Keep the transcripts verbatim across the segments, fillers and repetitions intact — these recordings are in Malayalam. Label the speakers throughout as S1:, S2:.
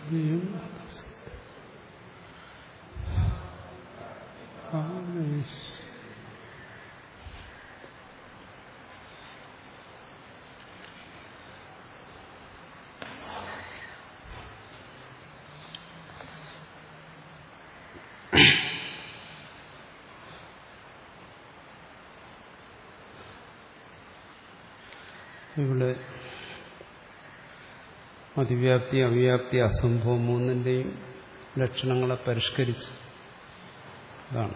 S1: ഇവിടെ അതിവ്യാപ്തി, അവ്യാപ്തി, അസംഭവം മൂന്നിന്റെയും ലക്ഷണങ്ങളെ പരിഷ്കരിച്ച് അതാണ്.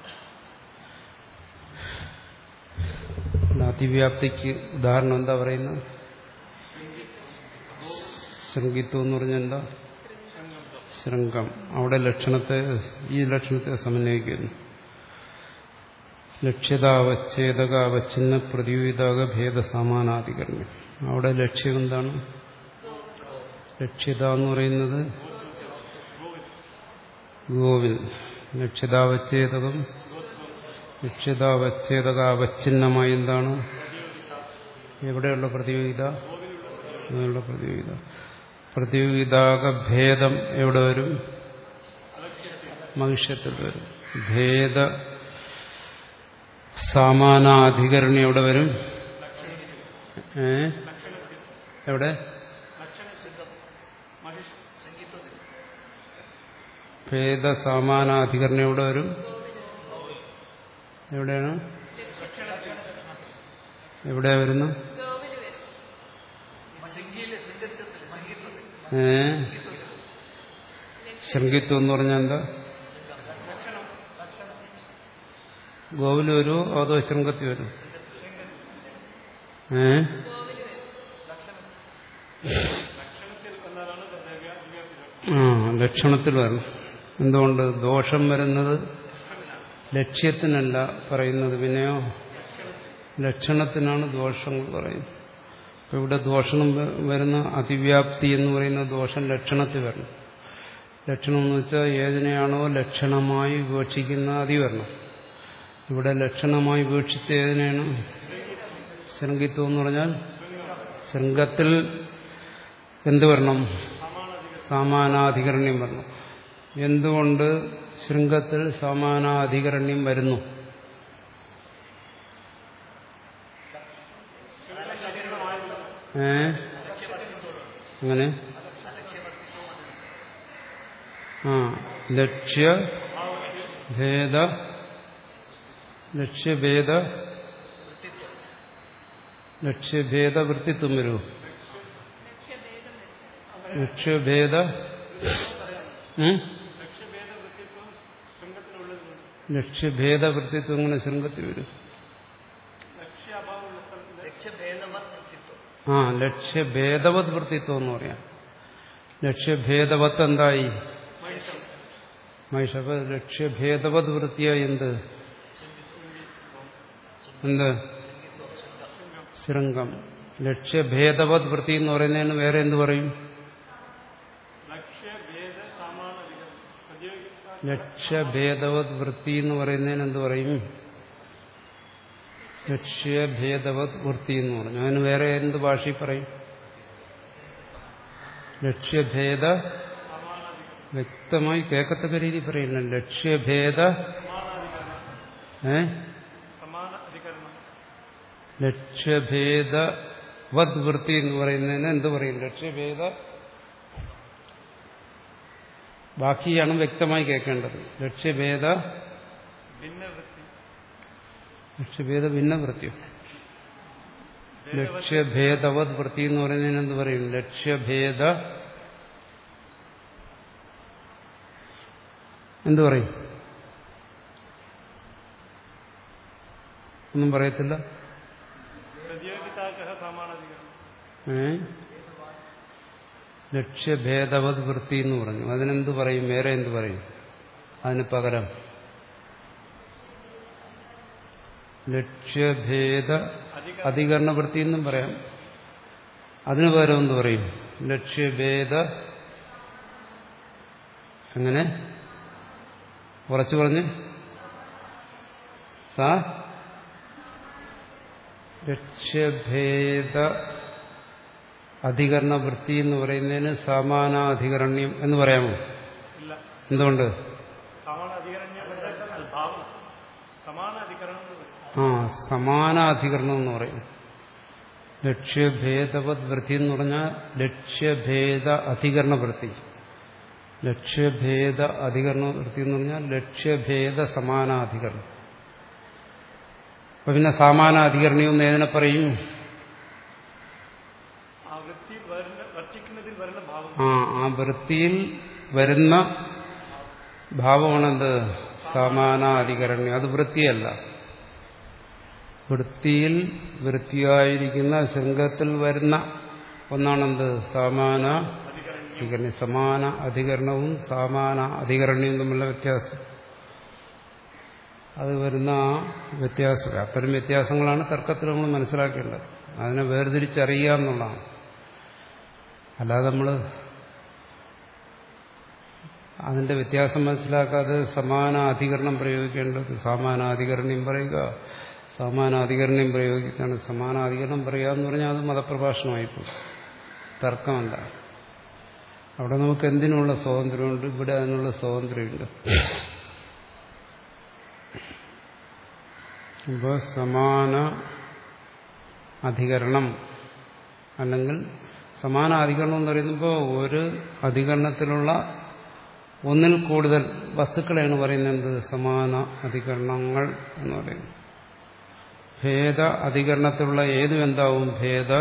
S1: അതിവ്യാപ്തിക്ക് ഉദാഹരണം എന്താ പറയുന്നത്? ശൃംഗിത്വം എന്ന് പറഞ്ഞാൽ എന്താ? ശൃംഗം. അവിടെ ലക്ഷണത്തെ ഈ ലക്ഷണത്തെ സമന്വയിക്കുന്നു. ലക്ഷ്യതാവച്ഛേദക അവച്ഛിന്ന പ്രതിയുതാക ഭേദസമാനാധികരണം. അവിടെ ലക്ഷ്യം എന്താണ്? ലക്ഷ്യത എന്ന് പറയുന്നത് ഗോവിൽ. ലക്ഷ്യതാവച്ഛേദകം ലക്ഷ്യതാവച്ഛേദക അവച്ഛിന്നമായി എന്താണ്? എവിടെയുള്ള പ്രതിയോഗിത? അതിനുള്ള പ്രതിയോഗിത. പ്രതിയോഗിതാക ഭേദം എവിടെ വരും? മനുഷ്യത്തിൽ വരും. ഭേദ സമാനാധികരണി എവിടെ വരും? ഏ എവിടെ? ഭേദ സമാനാധികരണി എവിടെ വരും? എവിടെയാണ്? എവിടെയാ വരുന്നു? ഏ ശൃംഗിത്വം എന്ന് പറഞ്ഞാൽ എന്താ? ഗോവില് വരുമോ അതോ ശൃംഗത്തിൽ വരും? ഏ ആ ലക്ഷണത്തിൽ വരണം. എന്തുകൊണ്ട്? ദോഷം വരുന്നത് ലക്ഷ്യത്തിനല്ല പറയുന്നത്, പിന്നെയോ ലക്ഷണത്തിനാണ് ദോഷങ്ങൾ പറയുന്നത്. അപ്പൊ ഇവിടെ ദോഷം വരുന്ന അതിവ്യാപ്തി എന്ന് പറയുന്ന ദോഷം ലക്ഷണത്തിൽ വരണം. ലക്ഷണം എന്ന് വെച്ചാൽ ഏതിനെയാണോ ലക്ഷണമായി വിവക്ഷിക്കുന്ന അതി വരണം. ഇവിടെ ലക്ഷണമായി വീക്ഷിച്ച ഏതിനാണ്? ശൃംഗിത്വം എന്ന് പറഞ്ഞാൽ ശൃംഗത്തിൽ എന്ത് വരണം? സമാനാധികരണ്യം വരണം. എന്തുകൊണ്ട് ശൃംഗത്തിൽ സമാനാധികരണ്യം വരുന്നു? ഏ അങ്ങനെ ആ ലക്ഷ്യ ഭേദ ലക്ഷ്യഭേദ ലക്ഷ്യഭേദ വൃത്തിത്വം വരൂ. ലക്ഷ്യഭേദ ലക്ഷ്യഭേദ വൃത്തിത്വം ഇങ്ങനെ ശൃംഗത്തിൽ വരും. ആ ലക്ഷ്യഭേദവത് വൃത്തിത്വം എന്ന് പറയാം. ലക്ഷ്യഭേദവത്ത് എന്തായി? മൈഷ. ലക്ഷ്യഭേദവത് വൃത്തിയായി എന്ത്? എന്ത്? ശൃംഗം. ലക്ഷ്യഭേദവത് വൃത്തി എന്ന് പറയുന്നതിന് വേറെ എന്ത് പറയും? ലക്ഷ്യഭേദവത് വൃത്തി എന്ന് പറയുന്നതിന് എന്ത് പറയും? ലക്ഷ്യഭേദവത് വൃത്തി എന്ന് പറഞ്ഞു. അതിന് വേറെ എന്ത് ഭാഷയിൽ പറയും? ലക്ഷ്യഭേദ വ്യക്തമായി കേൾക്കത്തക്ക രീതി പറയുന്നു. ലക്ഷ്യഭേദ ഏ ലക്ഷ്യഭേദവത് വൃത്തി എന്ന് പറയുന്നതിന് എന്ത് പറയും? ലക്ഷ്യഭേദ ബാക്കിയാണ് വ്യക്തമായി കേൾക്കേണ്ടത്. ലക്ഷ്യഭേദ ലക്ഷ്യഭേദ ഭിന്നവൃത്തി. ലക്ഷ്യഭേദവത് വൃത്തി എന്ന് പറയുന്നതിന് എന്ത് പറയും? ലക്ഷ്യഭേദ എന്തു പറയും? ഒന്നും പറയത്തില്ല. ഏ ലക്ഷ്യഭേദവത് വൃത്തി എന്ന് പറഞ്ഞു. അതിനെന്ത് പറയും? വേറെ എന്ത് പറയും? അതിന് പകരം ലക്ഷ്യഭേദ അധികരണ വൃത്തി എന്നും പറയാം. അതിന് പകരം എന്ത് പറയും? ലക്ഷ്യഭേദ അങ്ങനെ കുറച്ച് പറഞ്ഞ് സാ ലക്ഷ്യഭേദ അധികരണ വൃത്തി എന്ന് പറയുന്നതിന് സമാനാധികരണ്യം എന്ന് പറയാമോ? എന്തുകൊണ്ട്? ആ സമാനാധികരണം എന്ന് പറയും. ലക്ഷ്യഭേദവത് വൃത്തി എന്ന് പറഞ്ഞാൽ ലക്ഷ്യഭേദ അധികരണ വൃത്തി. ലക്ഷ്യഭേദ അധികരണ വൃത്തി എന്ന് പറഞ്ഞാൽ ലക്ഷ്യഭേദ സമാനാധികരണം. അപ്പൊ പിന്നെ സമാനാധികരണം എന്ന് ഏതിനെ പറയും? ആ ആ വൃത്തിയിൽ വരുന്ന ഭാവമാണെന്ത്? സമാനാധികരണ്യം. അത് വൃത്തിയല്ല. വൃത്തിയിൽ വൃത്തിയായിരിക്കുന്ന ശൃംഗത്തിൽ വരുന്ന ഒന്നാണെന്ത്? സമാന അധികരണം. സമാന അധികരണവും സമാന അധികരണ്യവും തമ്മിലുള്ള വ്യത്യാസം. അത് വരുന്ന വ്യത്യാസം, അത്തരം വ്യത്യാസങ്ങളാണ് തർക്കത്തിൽ നമ്മൾ മനസ്സിലാക്കേണ്ടത്. അതിനെ വേർതിരിച്ചറിയുക എന്നുള്ളതാണ്. അല്ലാതെ നമ്മൾ അതിന്റെ വ്യത്യാസം മനസ്സിലാക്കാതെ സമാനാധികരണം പ്രയോഗിക്കേണ്ടത് സമാനാധികരണ്യം പറയുക, സമാനാധികരണ്യം പ്രയോഗിക്കാണ്. സമാനാധികരണം പറയുക എന്ന് പറഞ്ഞാൽ അത് മതപ്രഭാഷണമായിപ്പോകും, തർക്കമല്ല. അവിടെ നമുക്ക് എന്തിനുള്ള സ്വാതന്ത്ര്യമുണ്ട്? ഇവിടെ അതിനുള്ള സ്വാതന്ത്ര്യമുണ്ട്. ഇപ്പോൾ സമാന അധികരണം അല്ലെങ്കിൽ സമാന അധികരണം എന്ന് പറയുമ്പോൾ ഒരു അധികരണത്തിലുള്ള ഒന്നിൽ കൂടുതൽ വസ്തുക്കളെയാണ് പറയുന്നത് സമാന അധികരണങ്ങൾ എന്ന് പറയുന്നത്. ഭേദ അധികരണത്തിലുള്ള ഏതും എന്താവും? ഭേദ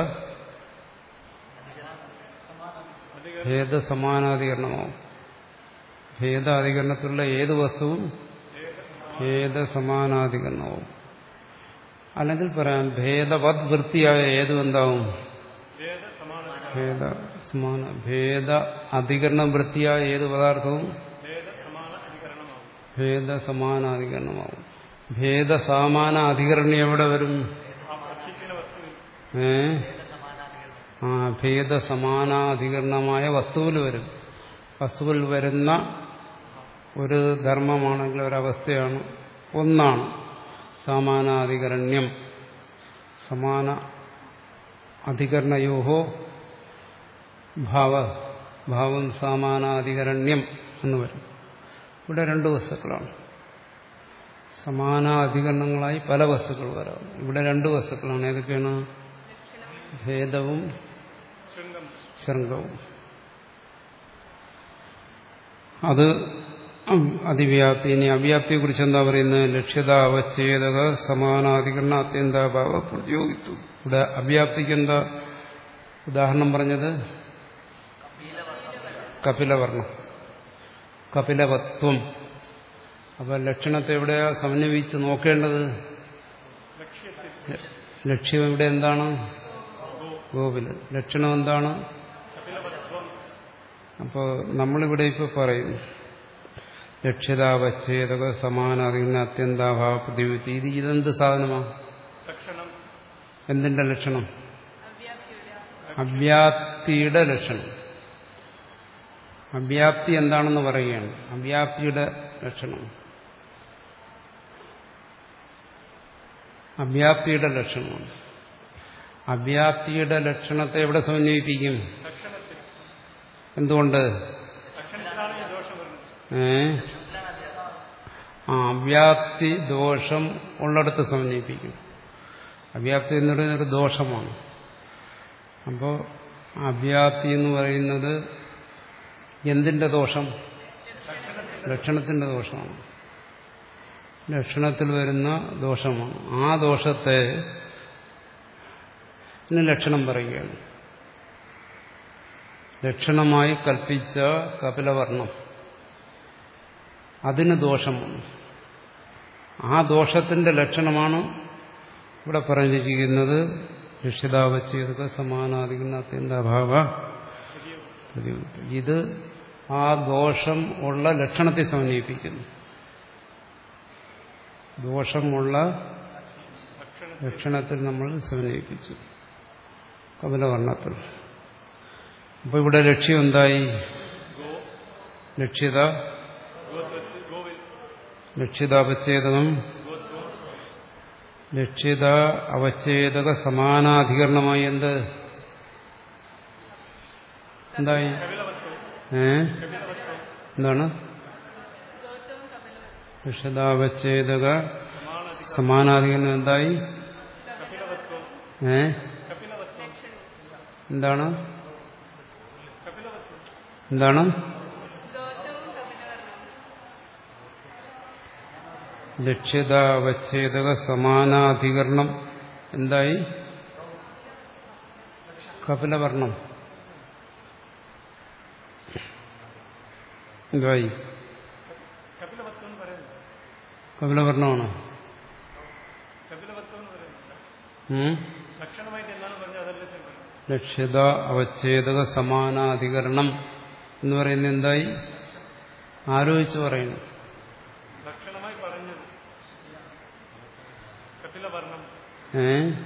S1: ഭേദ സമാനാധികരണമാവും. ഭേദ അധികരണത്തിലുള്ള ഏത് വസ്തുവും ഭേദ സമാനാധികരണമാവും. അല്ലെങ്കിൽ പറയാം ഭേദവത് വൃത്തിയായ ഏതും എന്താവും? ഭേദ സമാന ഭേദ അധികരണ വൃത്തിയായ ഏത് പദാർത്ഥവും ഭേദ സമാനാധികരണമാവും. ഭേദ സമാന അധികരണം എവിടെ വരും? ഏ ആ ഭേദ സമാനാധികരണമായ വസ്തുവിൽ വരും. വസ്തുവിൽ വരുന്ന ഒരു ധർമ്മമാണെങ്കിൽ ഒരവസ്ഥയാണ്, ഒന്നാണ് സമാനാധികരണ്യം. സമാന അധികരണയോഹോ ഭാവ ഭാവം സമാനാധികരണ്യം എന്ന് വരും. ഇവിടെ രണ്ട് വസ്തുക്കളാണ്. സമാനാധികരണങ്ങളായി പല വസ്തുക്കൾ വരാം. ഇവിടെ രണ്ട് വസ്തുക്കളാണ്. ഏതൊക്കെയാണ്? ഭേദവും ശൃംഗവും. അത് അതിവ്യാപ്തി. ഇനി അവ്യാപ്തിയെ കുറിച്ച് എന്താ പറയുന്നത്? ലക്ഷ്യത അവച്ഛേദക സമാനാധികരണ അത്യന്താഭാവ പ്രതിയോഗിത്വം. ഇവിടെ അവ്യാപ്തിക്ക് എന്താ ഉദാഹരണം പറഞ്ഞത്? കപിലവർണം, കപിലവത്വം. അപ്പൊ ലക്ഷണത്തെ എവിടെയാ സമന്വയിച്ച് നോക്കേണ്ടത്? ലക്ഷ്യം ഇവിടെ എന്താണ്? ഗോപില്. ലക്ഷണം എന്താണ്? അപ്പോൾ നമ്മളിവിടെ ഇപ്പൊ പറയും ലക്ഷ്യതാവച്ഛേദക സമാനാധികരണ അത്യന്താഭാവ പ്രതിവിധി. ഇത് ഇതെന്ത് സാധനമാണ്? എന്തിന്റെ ലക്ഷണം? അവ്യാപ്തിയുടെ ലക്ഷണം. അവ്യാപ്തി എന്താണെന്ന് പറയുകയാണ്. അവ്യാപ്തിയുടെ ലക്ഷണം, അവ്യാപ്തിയുടെ ലക്ഷണമാണ്. അവ്യാപ്തിയുടെ ലക്ഷണത്തെ എവിടെ സമന്വയിപ്പിക്കും? എന്തുകൊണ്ട്? ഏ ആ അവ്യാപ്തി ദോഷം ഉള്ളിടത്ത് സമന്വയിപ്പിക്കും. അവ്യാപ്തി എന്ന് പറയുന്നൊരു ദോഷമാണ്. അപ്പോൾ അവ്യാപ്തി എന്ന് പറയുന്നത് എന്തിന്റെ ദോഷം? ലക്ഷണത്തിന്റെ ദോഷമാണ്. ലക്ഷണത്തിൽ വരുന്ന ദോഷമാണ്. ആ ദോഷത്തെ ലക്ഷണം പറയുകയാണ്. ലക്ഷണമായി കൽപ്പിച്ച കപിലവർണം, അതിന് ദോഷമാണ്. ആ ദോഷത്തിന്റെ ലക്ഷണമാണ് ഇവിടെ പറഞ്ഞിരിക്കുന്നത് ലക്ഷ്യതാവച്ഛേദക സമാനാധികരണ അത്യന്താഭാവ. ഇത് ആ ദോഷം ഉള്ള ലക്ഷണത്തെ സമന്വയിപ്പിക്കുന്നു. ദോഷമുള്ള ലക്ഷണത്തിൽ നമ്മൾ സമന്വയിപ്പിച്ചു കപിലവർണ്ണത്തിൽ. അപ്പൊ ഇവിടെ ലക്ഷ്യം എന്തായി? ലക്ഷ്യത ലക്ഷ്യത അവച്ഛേദകം ലക്ഷ്യത അവച്ഛേദക സമാനാധികരണമായി എന്ത്? എന്തായി? ഏ എന്താണ്? വിഷദാവച്ഛേദക സമാനാധികരണം എന്തായി? ഏ എന്താണ്? എന്താണ്? ലക്ഷ്യതാവച്ഛേദക സമാനാധികരണം എന്തായി? കപിലവർണം എന്തായി? കപിലവർണമാണോ? ലക്ഷ്യത അവച്ഛേദക സമാനാധികരണം എന്ന് പറയുന്നത് എന്തായി? ആലോചിച്ച് പറയുന്നു. ഏ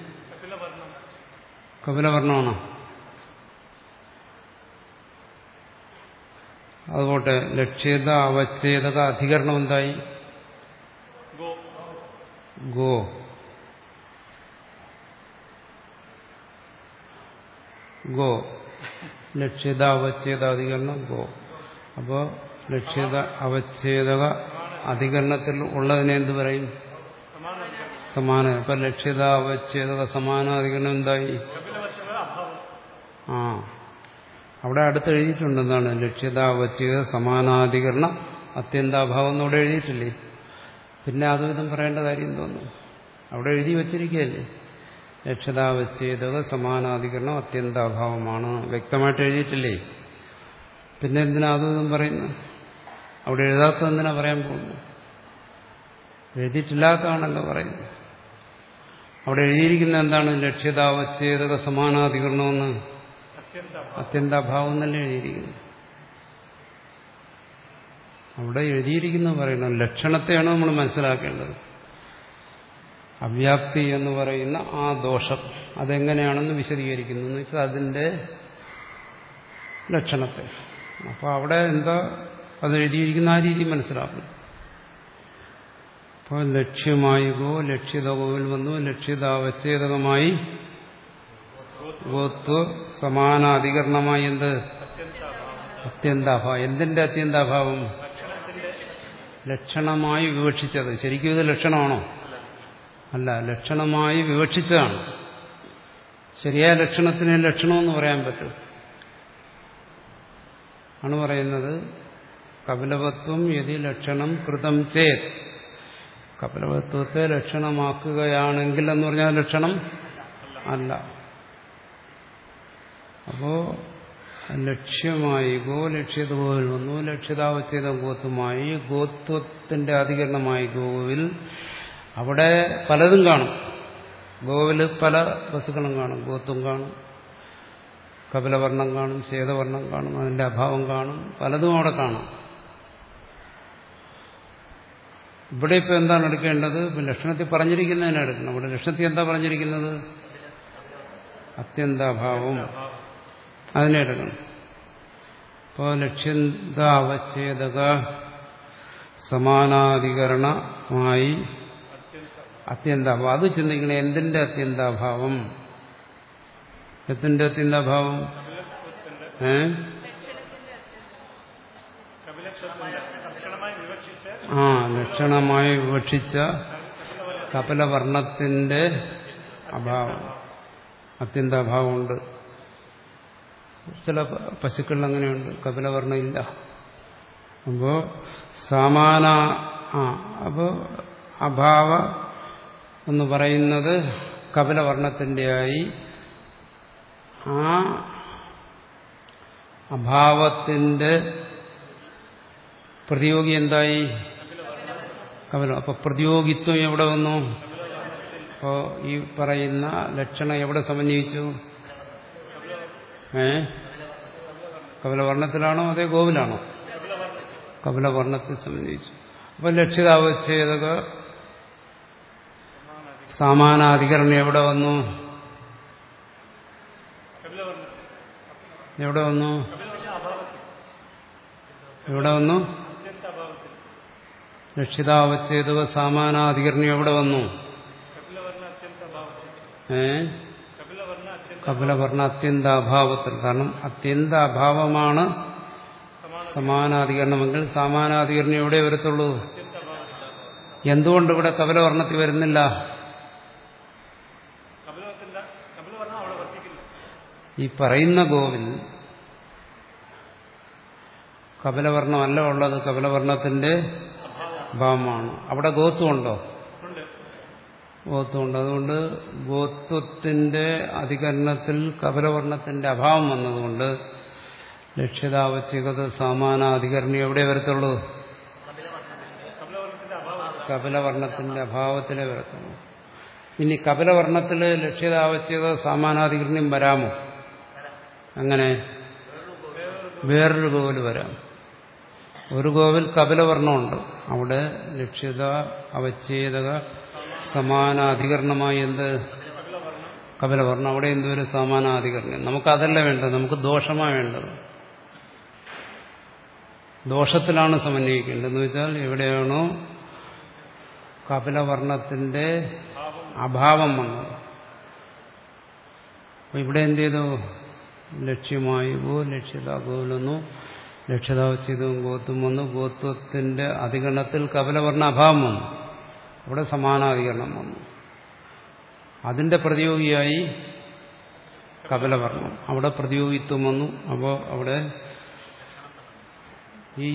S1: കപിലവർണമാണോ? അതുപോട്ടെ, ലക്ഷ്യത അവച്ഛേദക അധികരണം എന്തായി? ഗോ. ഗോ ലക്ഷ്യത അവച്ഛേദ അധികരണം ഗോ. അപ്പോ ലക്ഷ്യത അവച്ഛേദക അധികരണത്തിൽ ഉള്ളതിനെ എന്ത് പറയും? സമാന. അപ്പൊ ലക്ഷ്യത അവച്ഛേദക സമാനാധികരണം എന്തായി? ആ അവിടെ അടുത്ത് എഴുതിയിട്ടുണ്ട് എന്താണ്? ലക്ഷ്യത അവച്ഛേദ സമാനാധികരണ അത്യന്താഭാവം എന്നവിടെ എഴുതിയിട്ടില്ലേ? പിന്നെ അതുവിധം പറയേണ്ട കാര്യം തോന്നുന്നു. അവിടെ എഴുതി വച്ചിരിക്കുകയല്ലേ? ലക്ഷ്യതാവച്ഛേദക സമാനാധികരണം അത്യന്താഭാവമാണ് വ്യക്തമായിട്ട് എഴുതിയിട്ടില്ലേ? പിന്നെ എന്തിനാ അതും പറയുന്നു? അവിടെ എഴുതാത്ത എന്തിനാ പറയാൻ പോകുന്നു? എഴുതിയിട്ടില്ലാത്തതാണല്ലോ പറയുന്നത്. അവിടെ എഴുതിയിരിക്കുന്ന എന്താണ്? ലക്ഷ്യതാവച്ഛേദക സമാനാധികരണമെന്ന് അത്യന്താഭാവം എന്നല്ലേ എഴുതിയിരിക്കുന്നു. അവിടെ എഴുതിയിരിക്കുന്നത് പറയണം. ലക്ഷണത്തെയാണ് നമ്മൾ മനസ്സിലാക്കേണ്ടത്. അവ്യാപ്തി എന്ന് പറയുന്ന ആ ദോഷം അതെങ്ങനെയാണെന്ന് വിശദീകരിക്കുന്നു എന്ന് വെച്ചാൽ അതിന്റെ ലക്ഷണത്തെ. അപ്പോൾ അവിടെ എന്താ അത് എഴുതിയിരിക്കുന്ന ആ രീതി മനസ്സിലാക്കണം. അപ്പോൾ ലക്ഷ്യമായി ഗോ, ലക്ഷ്യതകോവിൽ വന്നു, ലക്ഷ്യതാവച്ഛേദകമായി ഗോത്വ സമാനാധികരണമായി എന്ത്? അത്യന്താഭാവം. എന്തിന്റെ അത്യന്താഭാവം? ലക്ഷണമായി വിവക്ഷിച്ചത്. ശരിക്കും ഇത് ലക്ഷണമാണോ? അല്ല, ലക്ഷണമായി വിവക്ഷിച്ചതാണ്. ശരിയായ ലക്ഷണത്തിന് ലക്ഷണമെന്ന് പറയാൻ പറ്റും. ആണ് പറയുന്നത് കപിലവത്വം യതി ലക്ഷണം കൃതം ചേത്. കപിലവത്വത്തെ ലക്ഷണമാക്കുകയാണെങ്കിൽ എന്ന് പറഞ്ഞാൽ ലക്ഷണം അല്ല. അപ്പോ ലക്ഷ്യമായി ഗോ, ലക്ഷ്യതോവിൽ വന്നു, ലക്ഷ്യതാവച്ഛേദ ഗോത്വമായി ഗോത്വത്തിന്റെ അധികരണമായി ഗോവിൽ. അവിടെ പലതും കാണും. ഗോവില് പല വസ്തുക്കളും കാണും. ഗോത്വം കാണും, കപിലവർണ്ണം കാണും, ശ്വേതവർണ്ണം കാണും, അതിന്റെ അഭാവം കാണും, പലതും അവിടെ കാണും. ഇവിടെ ഇപ്പൊ എന്താണ് എടുക്കേണ്ടത്? ലക്ഷണത്തിൽ പറഞ്ഞിരിക്കുന്നതിനെ എടുക്കണം. ഇവിടെ ലക്ഷണത്തിൽ എന്താ പറഞ്ഞിരിക്കുന്നത്? അത്യന്താഭാവം. അതിനെ എടുക്കണം. ഇപ്പോൾ ലക്ഷ്യതാവച്ഛേദക സമാനാധികരണമായി അത്യന്താഭാവം. അത് ചിന്തിക്കണേ. എന്തിന്റെ അത്യന്താഭാവം? എന്തിന്റെ അത്യന്താഭാവം? ഏ ആ ലക്ഷണമായി വിവക്ഷിച്ച കപിലവർണ്ണത്തിന്റെ അഭാവം, അത്യന്താഭാവമുണ്ട്. ചില പശുക്കളിൽ അങ്ങനെയുണ്ട്, കപിലവർണ്ണം ഇല്ല. അപ്പോ സമാന ആ അപ്പോ അഭാവ എന്ന് പറയുന്നത് കപിലവർണ്ണത്തിൻ്റെയായി. ആ അഭാവത്തിന്റെ പ്രതിയോഗി എന്തായി? കപില. അപ്പൊ പ്രതിയോഗിത്വം എവിടെ വന്നു? അപ്പോ ഈ പറയുന്ന ലക്ഷണം എവിടെ സമന്വയിച്ചു? ഏ കപിലവർണ്ണത്തിലാണോ അതേ ഗോവിലാണോ? കപിലവർണ്ണത്തിൽ സമന്വയിച്ചു. അപ്പൊ ലക്ഷ്യതാവച്ഛേദക സമാനാധികരണം എവിടെ വന്നു? എവിടെ വന്നു? എവിടെ വന്നു? ലക്ഷ്യതാവച്ഛേദക സമാനാധികരണം എവിടെ വന്നു? ഏ കപിലവർണ്ണ അത്യന്താഭാവത്തിൽ. കാരണം അത്യന്താഭാവമാണ് സമാനാധികരണമെങ്കിൽ സമാനാധികരണം എവിടെ വരത്തുള്ളൂ? എന്തുകൊണ്ട് ഇവിടെ കപിലവർണ്ണത്തിൽ വരുന്നില്ല? ഈ പറയുന്ന ഗോവിൽ കപിലവർണ്ണമല്ല ഉള്ളത്, കപിലവർണ്ണത്തിന്റെ ഭാവമാണ്. അവിടെ ഗോത്വമുണ്ടോ? ഗോത്വമുണ്ട്. അതുകൊണ്ട് ഗോത്വത്തിന്റെ അധികരണത്തിൽ കപിലവർണ്ണത്തിന്റെ അഭാവം വന്നതുകൊണ്ട് ലക്ഷ്യതാവച്ഛികത സമാനാധികരണം എവിടെ വരത്തുള്ളൂ? കപിലവർണ്ണത്തിന്റെ അഭാവത്തിലേ വരത്തുള്ളൂ. ഇനി കപിലവർണ്ണത്തില് ലക്ഷ്യതാവച്ഛികത സമാനാധികരണം വരാമോ? അങ്ങനെ വേറൊരു ഗോവിൽ വരാം. ഒരു ഗോവിൽ കപിലവർണ്ണമുണ്ട്, അവിടെ ലക്ഷ്യത അവച്ഛേദക സമാനാധികരണമായി എന്ത്? കപിലവർണ്ണം. അവിടെ എന്തൊരു സമാനാധികരണം? നമുക്കതല്ല വേണ്ടത്, നമുക്ക് ദോഷമാണ് വേണ്ടത്. ദോഷത്തിലാണ് സമന്വയിക്കേണ്ടതെന്ന് വെച്ചാൽ എവിടെയാണോ കപിലവർണ്ണത്തിന്റെ അഭാവം വന്നത്. അപ്പൊ ഇവിടെ എന്ത് ചെയ്തു? ലക്ഷ്യമായി ഗോ ലക്ഷ്യത ഗോവിലൊന്നു ലക്ഷ്യതാവച്ഛേദവും ഗോത്വം വന്നു. ഗോത്വത്തിന്റെ അധികരണത്തിൽ കപിലവർണ്ണ അഭാവം വന്നു, അവിടെ സമാനാധികരണം വന്നു. അതിന്റെ പ്രതിയോഗിയായി കപിലവർണ്ണം, അവിടെ പ്രതിയോഗിത്വം വന്നു. അപ്പോൾ അവിടെ ഈ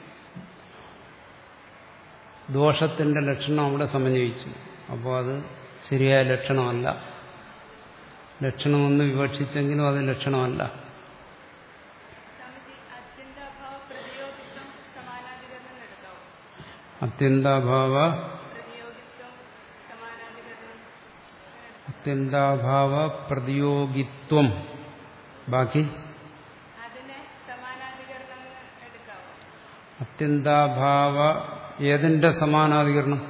S1: ദോഷത്തിന്റെ ലക്ഷണം അവിടെ സമന്വയിച്ചു. അപ്പോൾ അത് ശരിയായ ലക്ഷണമല്ല. ലക്ഷണമെന്ന് വിവക്ഷിച്ചെങ്കിലും അത് ലക്ഷണമല്ല. അത്യന്താഭാവ അത്യന്താഭാവ പ്രതിയോഗിത്വം. ബാക്കി അത്യന്താഭാവ ഏതിന്റെ സമാനാധികരണം?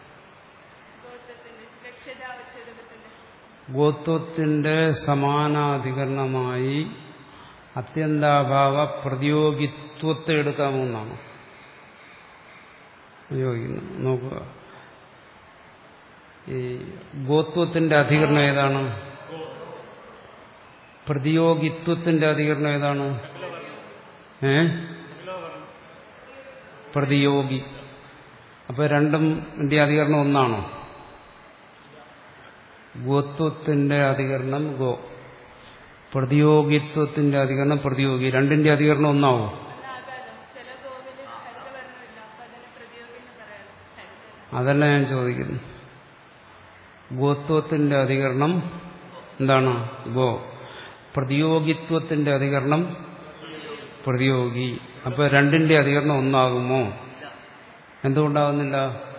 S1: ഗോത്വത്തിന്റെ സമാനാധികരണമായി അത്യന്താഭാവ പ്രതിയോഗിത്വത്തെ എടുക്കാമെന്നാണ് ഉപയോഗിക്കുന്നത്. നോക്കുക, ഈ ഗോത്വത്തിന്റെ അധികരണം ഏതാണ്? പ്രതിയോഗിത്വത്തിന്റെ അധികരണം ഏതാണ്? ഏ പ്രതിയോഗി. അപ്പൊ രണ്ടും അധികരണം ഒന്നാണോ? ഗോത്വത്തിന്റെ അധികരണം ഗോ, പ്രതിയോഗിത്വത്തിന്റെ അധികരണം പ്രതിയോഗി. രണ്ടിന്റെ അധികരണം ഒന്നാവോ? അതല്ല ഞാൻ ചോദിക്കുന്നു. ഗോത്വത്തിന്റെ അധികരണം എന്താണ്? ഗോ. പ്രതിയോഗിത്വത്തിന്റെ അധികരണം പ്രതിയോഗി. അപ്പൊ രണ്ടിന്റെ അധികരണം ഒന്നാകുമോ? എന്തുകൊണ്ടാകുന്നില്ല?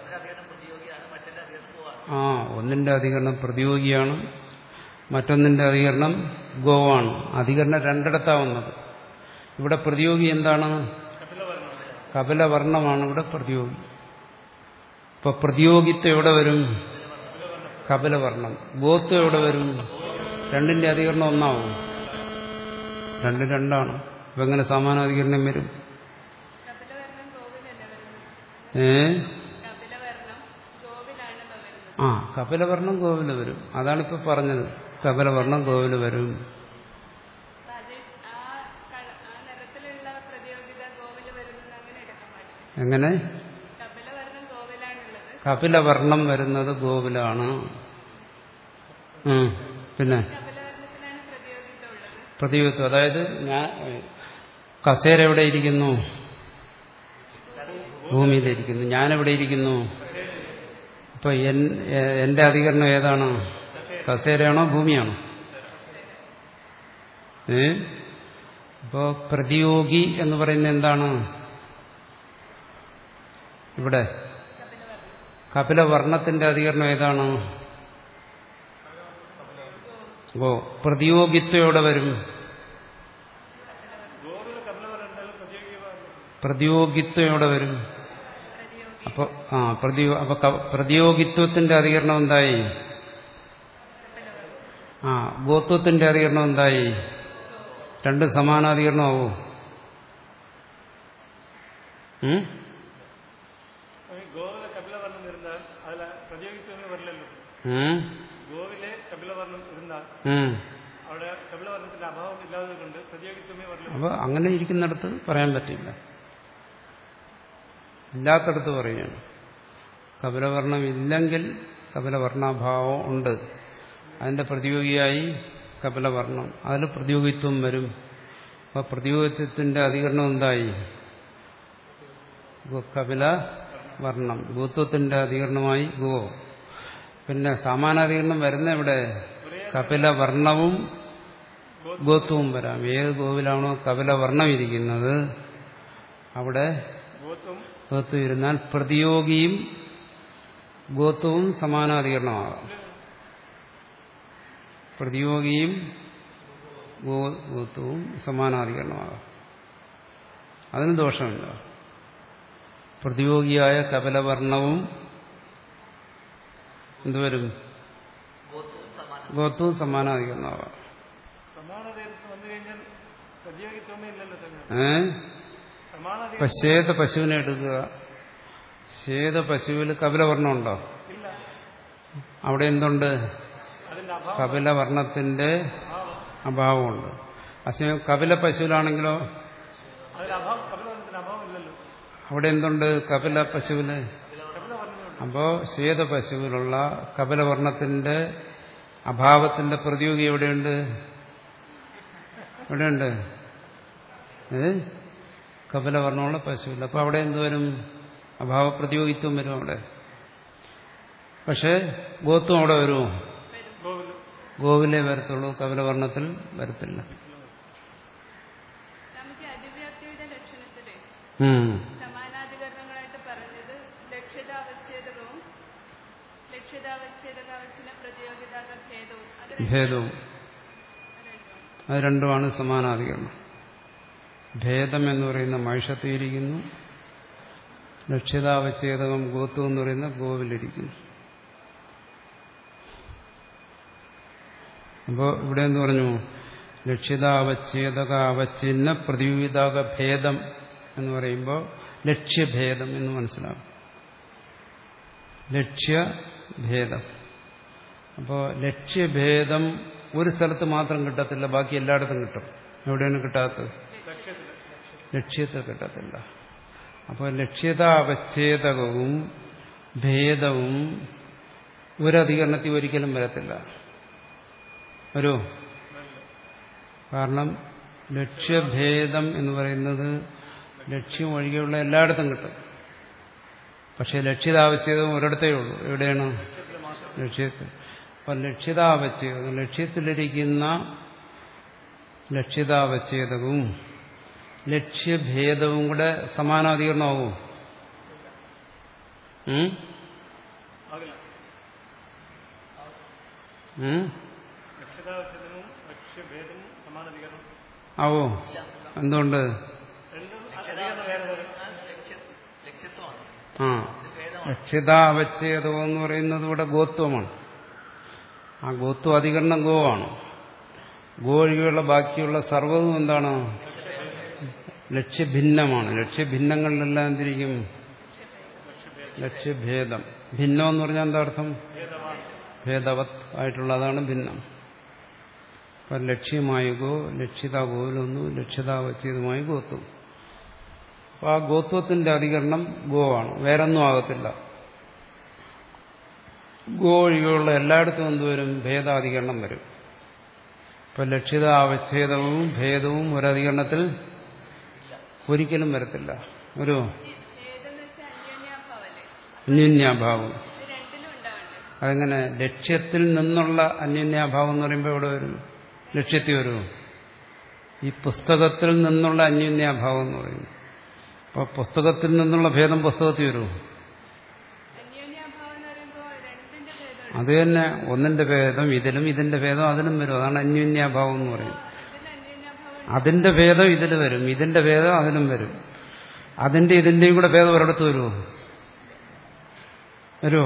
S1: ആ ഒന്നിന്റെ അധികരണം പ്രതിയോഗിയാണ്, മറ്റൊന്നിന്റെ അധികരണം ഗോവാണ്. അധികരണം രണ്ടിടത്താവുന്നത്. ഇവിടെ പ്രതിയോഗി എന്താണ്? കപിലവർണ്ണമാണ് ഇവിടെ പ്രതിയോഗി. ഇപ്പൊ പ്രതിയോഗിത്വം എവിടെ വരും? കപിലവർണ്ണം. ഗോത്വം എവിടെ വരും? രണ്ടിന്റെ അധികരണം ഒന്നാവും. രണ്ട് രണ്ടാണ്. ഇപ്പൊ എങ്ങനെ സമാനാധികരണം വരും? ഏ ആ കപിലവർണ്ണം ഗോവില് വരും. അതാണിപ്പോ പറഞ്ഞത്. കപിലവർണ്ണം ഗോവില് വരും. എങ്ങനെ? കപിലവർണ്ണം വരുന്നത് ഗോവിലാണ്. പിന്നെ പ്രതിയോഗിത്വം. അതായത് ഞാൻ കസേര എവിടെ ഇരിക്കുന്നു? ഭൂമിയിലിരിക്കുന്നു. ഞാനെവിടെ ഇരിക്കുന്നു? അപ്പൊ എന്റെ അധികരണം ഏതാണ്? കസേരയാണോ ഭൂമിയാണോ? ഏ അപ്പോ പ്രതിയോഗി എന്ന് പറയുന്നത് എന്താണ്? ഇവിടെ കപിലവർണ്ണത്തിന്റെ അധികരണം ഏതാണ്? ഓ പ്രതിയോഗിത്വം എവിടെ വരും? പ്രതിയോഗിത്വം എവിടെ വരും? അപ്പൊ ആ പ്രതിയോ അപ്പൊ പ്രതിയോഗിത്വത്തിന്റെ അധികരണം എന്തായി? ആ ഗോത്വത്തിന്റെ അധികരണം എന്തായി? രണ്ട് സമാനാധികരണമാവോ? അപ്പൊ അങ്ങനെ ഇരിക്കുന്നിടത്ത് പറയാൻ പറ്റില്ല, ഇല്ലാത്തടത്ത് പറയുകയാണ്. കപിലവർണ്ണം ഇല്ലെങ്കിൽ കപിലവർണ്ണാഭാവം ഉണ്ട്, അതിന്റെ പ്രതിയോഗിയായി കപിലവർണ്ണം, അതിൽ പ്രതിയോഗിത്വം വരും. അപ്പൊ പ്രതിയോഗിത്വത്തിന്റെ അധികരണം എന്തായി? കപില വർണ്ണം. ഗോത്വത്തിന്റെ അധികരണമായി ഗോ. പിന്നെ സമാനാധികരണം വരുന്ന ഇവിടെ കപിലവർണ്ണവും ഗോത്വവും വരാം. ഏത് ഗോവിലാണോ കപിലവർണ്ണം ഇരിക്കുന്നത് അവിടെ ഗോത്വം ഇരുന്നാൽ പ്രതിയോഗിയും ഗോത്വവും സമാനാധികരണമാകാം. പ്രതിയോഗിയും ഗോത്വവും സമാനാധികരണമാകാം. അതിന് ദോഷമില്ല. പ്രതിയോഗിയായ കപിലവർണ്ണവും എന്തുവരും? ഗോത്വവും സമാനാധികരണമാകാം. ഏ ഇപ്പൊ ശ്വേത പശുവിനെ എടുക്കുക. ശ്വേത പശുവിൽ കപിലവർണ്ണം ഉണ്ടോ? അവിടെ എന്തുണ്ട്? കപിലവർണ്ണത്തിന്റെ അഭാവമുണ്ട്. അസമയം കപില പശുവിലാണെങ്കിലോ അവിടെ എന്തുണ്ട്? കപില പശുവിന്. അപ്പോ ശ്വേത പശുവിലുള്ള കപിലവർണ്ണത്തിന്റെ അഭാവത്തിന്റെ പ്രതിയോഗി എവിടെയുണ്ട്? എവിടെയുണ്ട്? ഏ കപിലവർണ്ണമുള്ള പശുവില്ല. അപ്പൊ അവിടെ എന്തുവരും? അഭാവ പ്രതിയോഗിത്വം വരും അവിടെ. പക്ഷെ ഗോത്വം അവിടെ വരുമോ? ഗോവിലേ വരത്തുള്ളൂ, കപിലവർണ്ണത്തിൽ വരത്തില്ല. ഭേദവും അത് രണ്ടുമാണ് സമാനാധികരണം. ഭേദം എന്ന് പറയുന്ന മൈഷത്തിയിരിക്കുന്നു, ലക്ഷ്യതാവച്ഛേദകം ഗോത്വം എന്ന് പറയുന്ന ഗോവിലിരിക്കുന്നു. അപ്പോ ഇവിടെ എന്ന് പറഞ്ഞു? ലക്ഷ്യതാവച്ഛേദക അവച്ഛിന്ന പ്രതിവിധാക ഭേദം എന്ന് പറയുമ്പോൾ ലക്ഷ്യഭേദം എന്ന് മനസ്സിലാകും. ലക്ഷ്യഭേദം. അപ്പോൾ ലക്ഷ്യഭേദം ഒരു സ്ഥലത്ത് മാത്രം കിട്ടത്തില്ല, ബാക്കി എല്ലായിടത്തും കിട്ടും. എവിടെയാണ് കിട്ടാത്തത്? ലക്ഷ്യത്തിൽ കിട്ടത്തില്ല. അപ്പോൾ ലക്ഷ്യതാവച്ഛേദകവും ഭേദവും ഒരധികരണത്തിൽ ഒരിക്കലും വരത്തില്ല. വരൂ? കാരണം ലക്ഷ്യഭേദം എന്ന് പറയുന്നത് ലക്ഷ്യം ഒഴികെയുള്ള എല്ലായിടത്തും കിട്ടും. പക്ഷെ ലക്ഷ്യതാവച്ഛേദം ഒരിടത്തേ ഉള്ളൂ. എവിടെയാണ്? ലക്ഷ്യത്തിൽ. അപ്പം ലക്ഷ്യതാവച്ഛേദം, ലക്ഷ്യത്തിലിരിക്കുന്ന ലക്ഷ്യതാവച്ഛേദവും ലക്ഷ്യഭേദവും കൂടെ സമാനാധികരണമാകും. ആവോ? എന്തുകൊണ്ട്? ആ ലക്ഷ്യതാവച്ഛേദം എന്ന് പറയുന്നത് ഇവിടെ ഗോത്വമാണ്. ആ ഗോത്വ അധികരണം ഗോ ആണ്. ഗോ ഒഴികെയുള്ള ബാക്കിയുള്ള സർവ്വതും എന്താണ്? ലക്ഷ്യഭിന്നമാണ്. ലക്ഷ്യഭിന്നങ്ങളിലെല്ലാം എന്തിരിക്കും? ലക്ഷ്യഭേദം. ഭിന്നം എന്ന് പറഞ്ഞാൽ എന്താ അർത്ഥം? ഭേദവത് ആയിട്ടുള്ളതാണ് ഭിന്നം. അപ്പം ലക്ഷ്യമായ ഗോ, ലക്ഷ്യതാ ഗോവിലൊന്നു, ലക്ഷ്യതാവച്ഛേദമായ ഗോത്വം. അപ്പൊ ആ ഗോത്വത്തിന്റെ അധികരണം ഗോ ആണ്, വേറൊന്നും ആകത്തില്ല. ഗോ ഒഴികെയുള്ള എല്ലായിടത്തും എന്തുവരും? ഭേദാധികരണം വരും. ഇപ്പൊ ലക്ഷ്യത അവച്ഛേദവും ഭേദവും ഒരധികരണത്തിൽ ഒരിക്കലും വരത്തില്ല. ഒരു അന്യോന്യാഭാവം. അതെങ്ങനെ? ലക്ഷ്യത്തിൽ നിന്നുള്ള അന്യോന്യാഭാവം എന്ന് പറയുമ്പോൾ ഇവിടെ വരും? ലക്ഷ്യത്തിൽ വരും. ഈ പുസ്തകത്തിൽ നിന്നുള്ള അന്യോന്യാഭാവം എന്ന് പറയുന്നു. അപ്പൊ പുസ്തകത്തിൽ നിന്നുള്ള ഭേദം പുസ്തകത്തിൽ വരും. അത് തന്നെ ഒന്നിന്റെ ഭേദം ഇതിലും, ഇതിന്റെ ഭേദം അതിലും വരും. അതാണ് അന്യോന്യാഭാവം എന്ന് പറയുന്നത്. അതിന്റെ ഭേദം ഇതിൽ വരും, ഇതിന്റെ ഭേദം അതിലും വരും. അതിന്റെ ഇതിന്റെയും കൂടെ ഭേദം ഒരിടത്ത് വരുമോ? വരുമോ?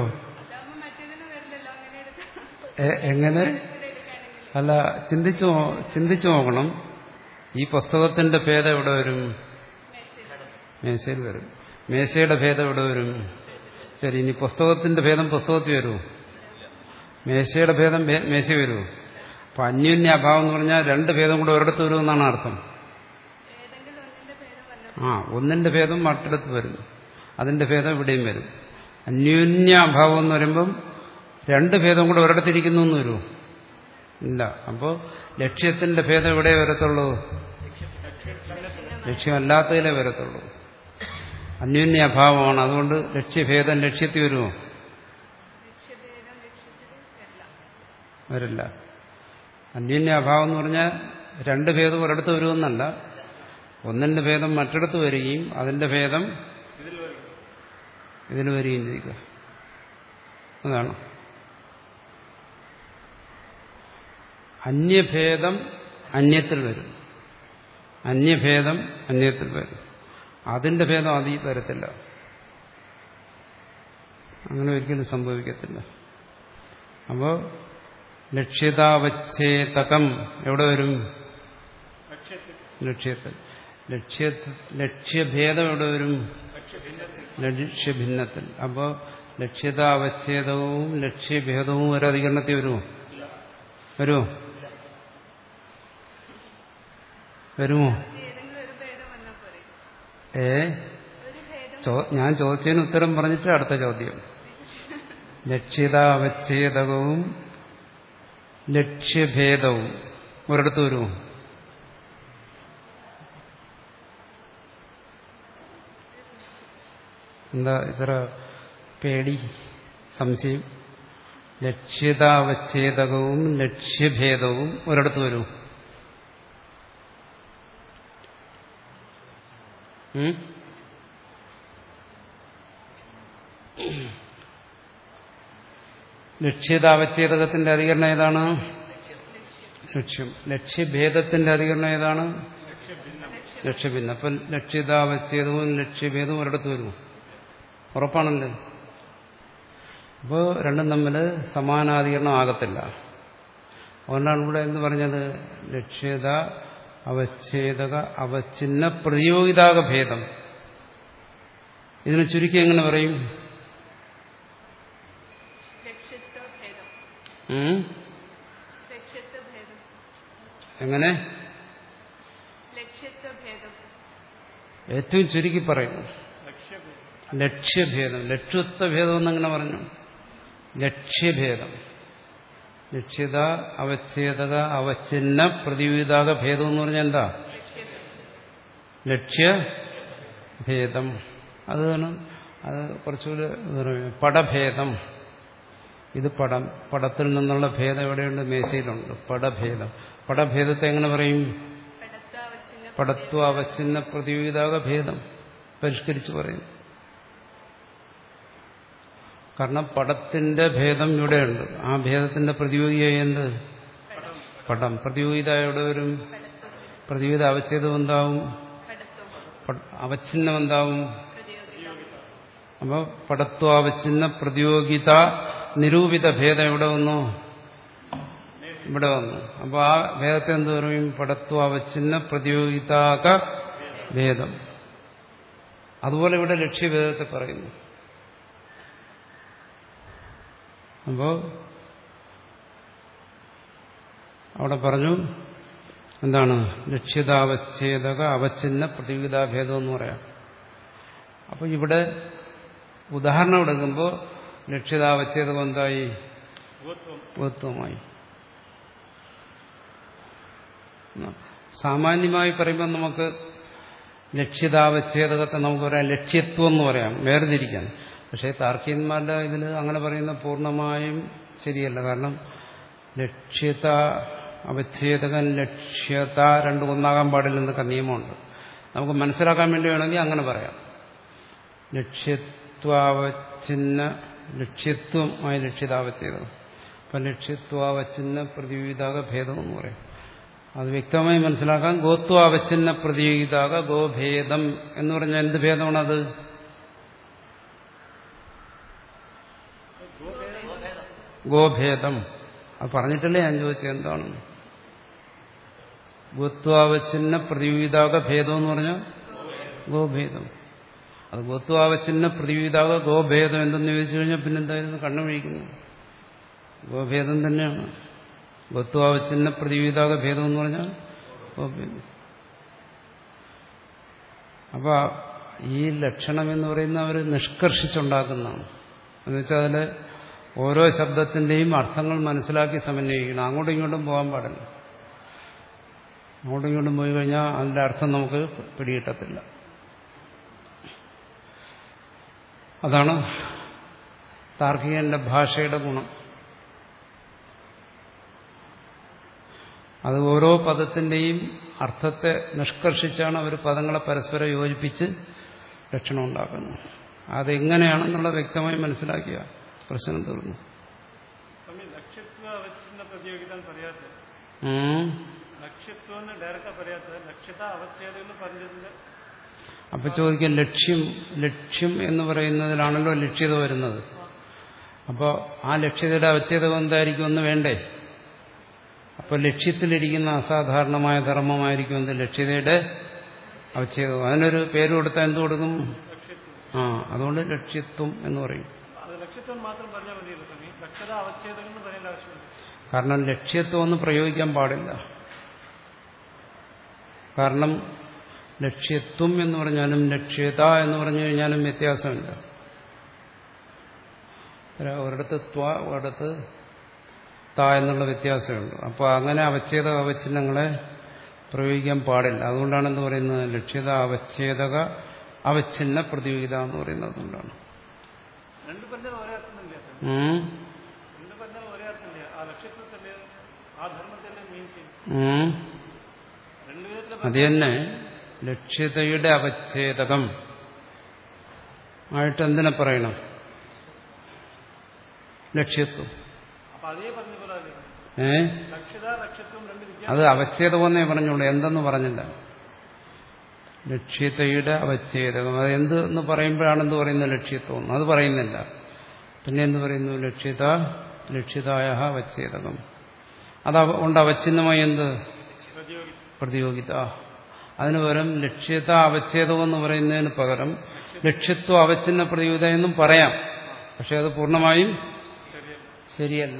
S1: എങ്ങനെ? അല്ല, ചിന്തിച്ചു ചിന്തിച്ചു നോക്കണം. ഈ പുസ്തകത്തിന്റെ ഭേദം എവിടെ വരും? മേശയിൽ വരും. മേശയുടെ ഭേദം എവിടെ വരും? ശരി, ഇനി പുസ്തകത്തിന്റെ ഭേദം പുസ്തകത്തിൽ വരുമോ? മേശയുടെ ഭേദം മേശ വരുമോ? അപ്പൊ അന്യോന്യ അഭാവം എന്ന് പറഞ്ഞാൽ രണ്ട് ഭേദം കൂടെ ഒരിടത്ത് വരുമെന്നാണ് അർത്ഥം. ആ ഒന്നിന്റെ ഭേദം മറ്റിടത്ത് വരും, അതിന്റെ ഭേദം ഇവിടെയും വരും. അന്യോന്യ അഭാവം എന്ന് പറയുമ്പം രണ്ട് ഭേദം കൂടെ ഒരിടത്തിരിക്കുന്നു എന്ന് വരുമോ? ഇല്ല. അപ്പോൾ ലക്ഷ്യത്തിന്റെ ഭേദം എവിടെ വരത്തുള്ളൂ? ലക്ഷ്യമല്ലാത്തതിലേ വരത്തുള്ളൂ. അന്യോന്യ അഭാവമാണ്. അതുകൊണ്ട് ലക്ഷ്യഭേദം ലക്ഷ്യത്തിൽ വരുമോ? വരില്ല. അന്യോന്യ അഭാവം എന്ന് പറഞ്ഞാൽ രണ്ട് ഭേദം ഒരിടത്ത് വരുമെന്നല്ല, ഒന്നിന്റെ ഭേദം മറ്റിടത്ത് വരികയും അതിന്റെ ഭേദം ഇതിൽ വരികയും ചെയ്യുക. അതാണ് അന്യഭേദം അന്യത്തിൽ വരും. അന്യഭേദം അന്യത്തിൽ വരും. അതിന്റെ ഭേദം അതിൽ വരത്തില്ല. അങ്ങനെ ഒരിക്കലും സംഭവിക്കത്തില്ല. അപ്പോ ലക്ഷ്യതാവച്ഛേദകം എവിടെ വരും? ലക്ഷ്യത്തിൽ. ലക്ഷ്യ ലക്ഷ്യഭേദം എവിടെ വരും? ലക്ഷ്യഭിന്നത്തിൽ. അപ്പോൾ ലക്ഷ്യതാവച്ഛേദവും ലക്ഷ്യഭേദവും ഒരു അധികരണത്തിൽ വരുമോ? വരുമോ? വരുമോ? ഏ ഞാൻ ചോദിച്ചതിന് ഉത്തരം പറഞ്ഞിട്ട് അടുത്ത ചോദ്യം. ലക്ഷ്യതാവച്ഛേദകവും ലക്ഷ്യഭേദവും ഒരിടത്ത് വരുമോ? എന്താ ഇത്ര പേടി, സംശയം? ലക്ഷ്യതാവച്ഛേദകവും ലക്ഷ്യഭേദവും ഒരിടത്ത് വരും. ലക്ഷ്യതാവച്ഛേദകത്തിന്റെ അധികരണം ഏതാണ്? ലക്ഷ്യം. ലക്ഷ്യഭേദത്തിന്റെ അധികരണം ഏതാണ്? ലക്ഷ്യഭിന്നം. അപ്പം ലക്ഷ്യതാവച്ഛേദവും ലക്ഷ്യഭേദവും ഒരിടത്ത് വരുമോ? ഉറപ്പാണല്ലോ. അപ്പോൾ രണ്ടും തമ്മിൽ സമാനാധികരണം ആകത്തില്ല. അതുകൊണ്ടാണ് ഇവിടെ എന്ന് പറഞ്ഞത് ലക്ഷ്യത അവച്ഛേദക അവഛിന്ന പ്രതിയോഗിതാക ഭേദം. ഇതിനെ ചുരുക്കി എങ്ങനെ പറയും? എങ്ങനെ? ഏറ്റവും ചുരുക്കി പറയുന്നു ലക്ഷ്യഭേദം. ലക്ഷ്യത്വ ഭേദം എന്നങ്ങനെ പറഞ്ഞു. ലക്ഷ്യഭേദം. ലക്ഷ്യത അവച്ഛേദക അവഛിന്ന പ്രതിവിധാക ഭേദം എന്ന് പറഞ്ഞാൽ എന്താ? ലക്ഷ്യഭേദം. അതാണ്. അത് കുറച്ചുകൂടി പടഭേദം. ഇത് പടം. പടത്തിൽ നിന്നുള്ള ഭേദം എവിടെയുണ്ട്? മേശയിലുണ്ട്. പടഭേദം. പടഭേദത്തെ എങ്ങനെ പറയും? പടത്വ അവഛിന്ന പ്രതിവിധാക ഭേദം പരിഷ്കരിച്ച് പറയും. കാരണം പടത്തിന്റെ ഭേദം ഇവിടെയുണ്ട്. ആ ഭേദത്തിന്റെ പ്രതിയോഗിയായി എന്ത്? പടം. പ്രതിയോഗിത എവിടെ വരും? പ്രതിയോഗിത അവച്ഛേദം എന്താവും? അവഛിന്നം എന്താവും? അപ്പോൾ പടത്വാവഛിന്ന പ്രതിയോഗിത നിരൂപിത ഭേദം എവിടെ വന്നു? ഇവിടെ വന്നു. അപ്പോൾ ആ ഭേദത്തെ എന്ത് പറയും? പടത്വാവഛിന്ന പ്രതിയോഗിതാക ഭേദം. അതുപോലെ ഇവിടെ ലക്ഷ്യഭേദത്തെ പറയുന്നു. അപ്പോ അവിടെ പറഞ്ഞു എന്താണ്? ലക്ഷ്യതാവച്ഛേദക അവഛിന്ന പ്രതിവിധാഭേദം എന്ന് പറയാം. അപ്പൊ ഇവിടെ ഉദാഹരണം എടുക്കുമ്പോൾ ലക്ഷ്യതാവച്ഛേദകം എന്തായി? ഗോത്വമായി. സാമാന്യമായി പറയുമ്പോൾ നമുക്ക് ലക്ഷ്യതാവച്ഛേദകത്തെ നമുക്ക് പറയാം ലക്ഷ്യത്വം എന്ന് പറയാം, വേർതിരിക്കാൻ. പക്ഷേ താർക്കികന്മാരുടെ ഇതിൽ അങ്ങനെ പറയുന്ന പൂർണ്ണമായും ശരിയല്ല. കാരണം ലക്ഷ്യത അവച്ഛേദകൻ ലക്ഷ്യത രണ്ടും ഒന്നാകാൻ പാടില്ലെന്നൊക്കെ നിയമമുണ്ട്. നമുക്ക് മനസ്സിലാക്കാൻ വേണ്ടി വേണമെങ്കിൽ അങ്ങനെ പറയാം. ലക്ഷ്യത്വാവച്ഛിന്ന ലക്ഷ്യത്വമായി ലക്ഷ്യതാവച്ഛേദം. അപ്പം ലക്ഷ്യത്വാവച്ഛിന്ന പ്രതിവിധാക ഭേദം എന്ന് പറയും. അത് വ്യക്തമായി മനസ്സിലാക്കാൻ ഗോത്വാവച്ഛിന്ന പ്രതിയോഗിതാക ഗോഭേദം എന്ന് പറഞ്ഞാൽ എന്ത് ഭേദമാണത്? ഗോഭേദം. അത് പറഞ്ഞിട്ടല്ലേ ഞാൻ ചോദിച്ചത് എന്താണ്? ഗോത്വാവച്ഛിന്ന പ്രതിവിധാക ഭേദം എന്ന് പറഞ്ഞാൽ ഗോഭേദം. അത് ഗോത്വാവച്ഛിന്ന പ്രതിവിധാക ഗോഭേദം എന്തെന്ന് ചോദിച്ചു കഴിഞ്ഞാൽ പിന്നെന്തായിരുന്നു? കണ്ണു വീഴിക്കുന്നു. ഗോഭേദം തന്നെയാണ്. ഗോത്വാവച്ഛിന്ന പ്രതിവിധാക ഭേദം എന്ന് പറഞ്ഞാൽ അപ്പൊ ഈ ലക്ഷണം എന്ന് പറയുന്ന അവർ നിഷ്കർഷിച്ചുണ്ടാക്കുന്നതാണ്. എന്നുവെച്ചാൽ അതിൽ ഓരോ ശബ്ദത്തിന്റെയും അർത്ഥങ്ങൾ മനസ്സിലാക്കി സമന്വയിക്കണം. അങ്ങോട്ടും ഇങ്ങോട്ടും പോകാൻ പാടില്ല. അങ്ങോട്ടും ഇങ്ങോട്ടും പോയി കഴിഞ്ഞാൽ അതിന്റെ അർത്ഥം നമുക്ക് പിടികിട്ടത്തില്ല. അതാണ് താർക്കികന്റെ ഭാഷയുടെ ഗുണം. അത് ഓരോ പദത്തിന്റെയും അർത്ഥത്തെ നിഷ്കർഷിച്ചാണ് അവർ പദങ്ങളെ പരസ്പരം യോജിപ്പിച്ച് ലക്ഷണം ഉണ്ടാക്കുന്നത്. അതെങ്ങനെയാണെന്നുള്ള വ്യക്തമായി മനസ്സിലാക്കിയ പ്രശ്നം തീർന്നു. അപ്പൊ ചോദിക്കാൻ ലക്ഷ്യം ലക്ഷ്യം എന്ന് പറയുന്നതിലാണല്ലോ ലക്ഷ്യത വരുന്നത്. അപ്പോൾ ആ ലക്ഷ്യതയുടെ അവച്ഛേദം എന്തായിരിക്കും എന്ന് വേണ്ടേ? അപ്പൊ ലക്ഷ്യത്തിലിരിക്കുന്ന അസാധാരണമായ ധർമ്മമായിരിക്കും എന്ത് ലക്ഷ്യതയുടെ അവച്ഛേദം. അതിനൊരു പേര് കൊടുത്താൽ എന്ത് കൊടുക്കും? ആ അതുകൊണ്ട് ലക്ഷ്യത്വം എന്ന് പറയും. കാരണം ലക്ഷ്യത്വം ഒന്ന് പ്രയോഗിക്കാൻ പാടില്ല. കാരണം ലക്ഷ്യത്വം എന്ന് പറഞ്ഞാലും ലക്ഷ്യത എന്ന് പറഞ്ഞു കഴിഞ്ഞാലും വ്യത്യാസമില്ല. ഒരിടത്ത് ത്വ ഒരിടത്ത് ത എന്നുള്ള വ്യത്യാസമുണ്ട്. അപ്പോൾ അങ്ങനെ അവച്ഛേദക അവച്ഛിന്നങ്ങളെ പ്രയോഗിക്കാൻ പാടില്ല. അതുകൊണ്ടാണ് എന്ത് പറയുന്നത് ലക്ഷ്യത അവച്ഛേദക അവച്ഛിന്ന പ്രതിയോഗിത എന്ന് പറയുന്നത്. അതുകൊണ്ടാണ് അത് തന്നെ ലക്ഷ്യതയുടെ അവച്ഛേദകം ആയിട്ട് എന്തിനെ പറയണം? ലക്ഷ്യത്വം. ഏ അത് അവച്ഛേദമെന്നേ പറഞ്ഞോളൂ, എന്തെന്ന് പറഞ്ഞില്ല. ലക്ഷ്യതയുടെ അവച്ഛേദകം അത് എന്ത് എന്ന് പറയുമ്പോഴാണെന്ത് പറയുന്നത് ലക്ഷ്യത്വം അത് പറയുന്നില്ല. പിന്നെ എന്ത് പറയുന്നു? ലക്ഷ്യത ലക്ഷ്യതായ അവച്ഛേദകം. അത് ഉണ്ട് അവച്ഛിന്നമായി എന്ത് പ്രതിയോഗിത. അതിന് പകരം ലക്ഷ്യത അവച്ഛേദം എന്ന് പറയുന്നതിന് പകരം ലക്ഷ്യത്വ അവച്ഛിന്ന പ്രതിയോഗിത എന്നും പറയാം. പക്ഷെ അത് പൂർണ്ണമായും ശരിയല്ല.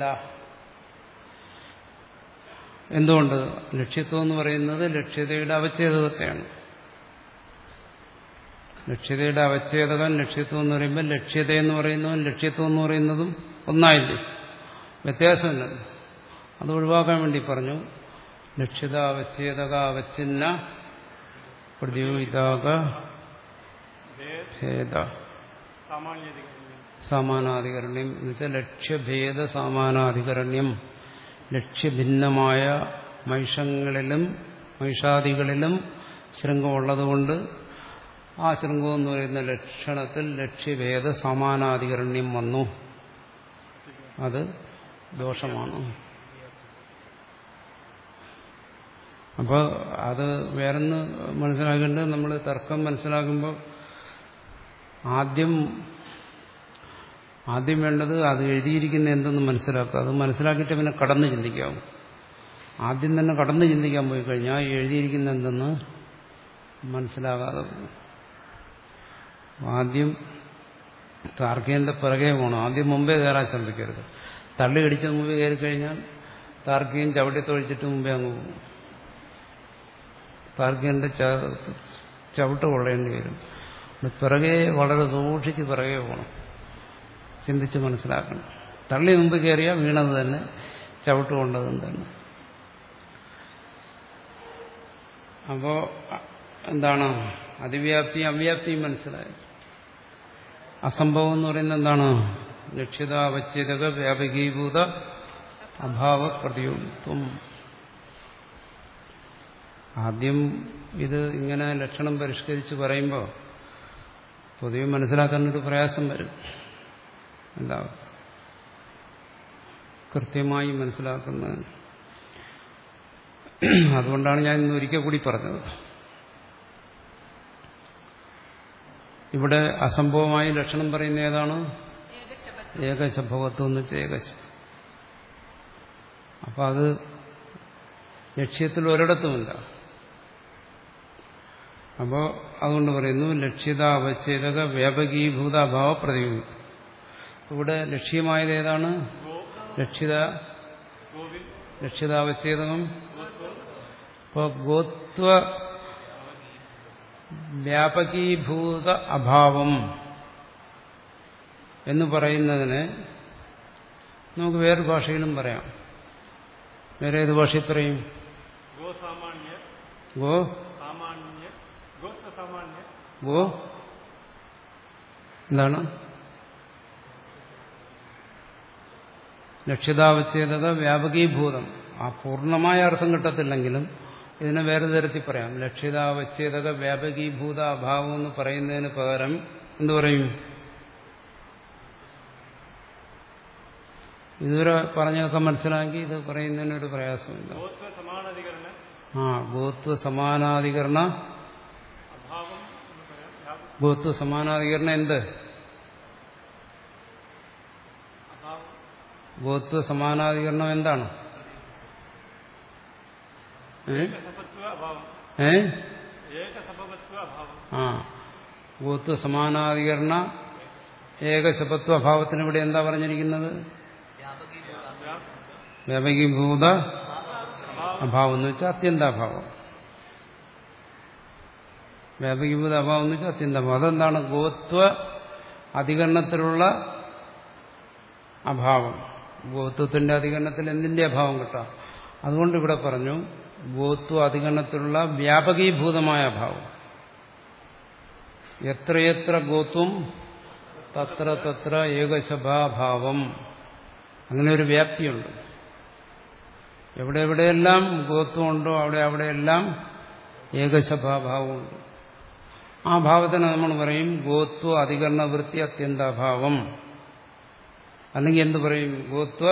S1: എന്തുകൊണ്ട്? ലക്ഷ്യത്വം എന്ന് പറയുന്നത് ലക്ഷ്യതയുടെ അവച്ഛേദകത്തെയാണ്. ലക്ഷ്യതയുടെ അവച്ഛേദകൻ ലക്ഷ്യത്വം എന്ന് പറയുമ്പോൾ ലക്ഷ്യത എന്ന് പറയുന്നതും ലക്ഷ്യത്വം എന്ന് പറയുന്നതും ഒന്നായില്ലേ? വ്യത്യാസമില്ലല്ലോ. അത് ഒഴിവാക്കാൻ വേണ്ടി പറഞ്ഞു ലക്ഷ്യത അവച്ഛേദക അവച്ഛിന്ന പ്രതിയോഗിതാക ഭേദ സമാനാധികരണ്യം എന്ന് വെച്ചാൽ ലക്ഷ്യഭേദ സമാനാധികരണ്യം. ലക്ഷ്യഭിന്നമായ മൈഷങ്ങളിലും മൈഷാദികളിലും ശൃംഗമുള്ളതുകൊണ്ട് ആ ശൃംഗം എന്ന് പറയുന്ന ലക്ഷണത്തിൽ ലക്ഷ്യഭേദ സമാനാധികരണ്യം വന്നു. അത് ദോഷമാണ്. അപ്പോൾ അത് വേറൊന്ന് മനസ്സിലാക്കേണ്ടത്, നമ്മൾ തർക്കം മനസ്സിലാക്കുമ്പോൾ ആദ്യം ആദ്യം വേണ്ടത് അത് എഴുതിയിരിക്കുന്ന എന്തെന്ന് മനസ്സിലാക്കുക. അത് മനസ്സിലാക്കിയിട്ട് പിന്നെ കടന്ന് ചിന്തിക്കാവും. ആദ്യം തന്നെ കടന്ന് ചിന്തിക്കാൻ പോയി കഴിഞ്ഞാൽ എഴുതിയിരിക്കുന്ന എന്തെന്ന് മനസ്സിലാകാതെ പോകും. ആദ്യം താർക്കികന്റെ പിറകെ പോകണം. ആദ്യം മുമ്പേ കയറാൻ ശ്രമിക്കരുത്. തള്ളി കടിച്ച മുമ്പേ കയറി കഴിഞ്ഞാൽ താർക്കികൻ ചവിട്ടി തൊഴിച്ചിട്ട് മുമ്പേ അങ്ങ് പോകും. താർക്കികന്റെ ചവിട്ട് കൊള്ളേണ്ടി വരും. പിറകെ വളരെ സൂക്ഷിച്ച് പിറകെ പോകണം. ചിന്തിച്ച് മനസ്സിലാക്കണം. തള്ളി മുമ്പ് കയറിയാൽ വീണത് തന്നെ, ചവിട്ട് കൊണ്ടതും തന്നെ. അപ്പോ എന്താണ് അതിവ്യാപ്തി അവ്യാപ്തിയും മനസ്സിലായി. അസംഭവം എന്ന് പറയുന്നത് എന്താണ്? ലക്ഷ്യത അവച്ഛേദക വ്യാപകീഭൂത അഭാവ പ്രതിയോഗിത്വം. ആദ്യം ഇത് ഇങ്ങനെ ലക്ഷണം പരിഷ്കരിച്ച് പറയുമ്പോൾ പൊതുവെ മനസ്സിലാക്കാനൊരു പ്രയാസം വരും. എന്താ കൃത്യമായി മനസ്സിലാക്കുന്നത്. അതുകൊണ്ടാണ് ഞാൻ ഇന്ന് ഒരിക്കൽ കൂടി പറഞ്ഞത്. ഇവിടെ അസംഭവമായി ലക്ഷണം പറയുന്ന ഏതാണ്? ഏകശഭവത്വം എന്ന് വെച്ചാൽ ഏകശം. അപ്പൊ അത് ലക്ഷ്യത്തിൽ ഒരിടത്തുമില്ല. അപ്പോൾ അതുകൊണ്ട് പറയുന്നു ലക്ഷ്യത അവച്ഛേദക വ്യാപകീഭൂത അഭാവ പ്രതിയോഗി. ഇവിടെ ലക്ഷ്യമായത് ഏതാണ്? ലക്ഷ്യത ലക്ഷ്യതാവച്ഛേദകം. ഇപ്പൊ ഗോത്വ വ്യാപകീഭൂത അഭാവം എന്ന് പറയുന്നതിന് നമുക്ക് വേറെ ഭാഷയിലും പറയാം. വേറെ ഏത് ഭാഷയിൽ പറയും? ഗോ ഗോ എന്താണ്? ലക്ഷ്യതാവച്ഛേദക വ്യാപകീഭൂതം. ആ പൂർണ്ണമായ അർത്ഥം കിട്ടത്തില്ലെങ്കിലും ഇതിനെ വേറെ തരത്തിൽ പറയാം. ലക്ഷ്യതാവച്ഛേദക വ്യാപകീഭൂത അഭാവം എന്ന് പറയുന്നതിന് പകരം എന്തു പറയും? ഇതുവരെ പറഞ്ഞൊക്കെ മനസ്സിലാക്കി ഇത് പറയുന്നതിനൊരു പ്രയാസമില്ല. ആ ഗോത്വ സമാനാധികരണ ഗോത്വ സമാനാധികരണം എന്ത്? ഗോത്വ സമാനാധികരണം എന്താണ്? ഏ ആ ഗോത്വ സമാനാധികരണ ഏകശപത്വ അഭാവത്തിന് ഇവിടെ എന്താ പറഞ്ഞിരിക്കുന്നത്? വ്യാപകീഭൂത അഭാവം എന്ന് വെച്ചാൽ അത്യന്താഭാവം. വ്യാപകീഭൂത അഭാവം എന്ന് വെച്ചാൽ അത്യന്താഭാവം. അതെന്താണ്? ഗോത്വ അധികരണത്തിലുള്ള അഭാവം. ഗോത്വത്തിന്റെ അധികരണത്തിൽ എന്തിന്റെ അഭാവം കിട്ടാം? അതുകൊണ്ട് ഇവിടെ പറഞ്ഞു ഗോത്വ അധികരണത്തിലുള്ള വ്യാപകീഭൂതമായ അഭാവം. എത്രയെത്ര ഗോത്വം തത്ര തത്ര ഏകശഭാഭാവം. അങ്ങനെ ഒരു വ്യാപ്തിയുണ്ട്. എവിടെ എവിടെയെല്ലാം ഗോത്വമുണ്ടോ അവിടെ അവിടെയെല്ലാം ഏകശഭാഭാവമുണ്ട്. ആ ഭാവത്തിന് നമ്മൾ പറയും ഗോത്വ അധികരണ വൃത്തി അത്യന്താഭാവം. അല്ലെങ്കിൽ എന്ത് പറയും? ഗോത്വ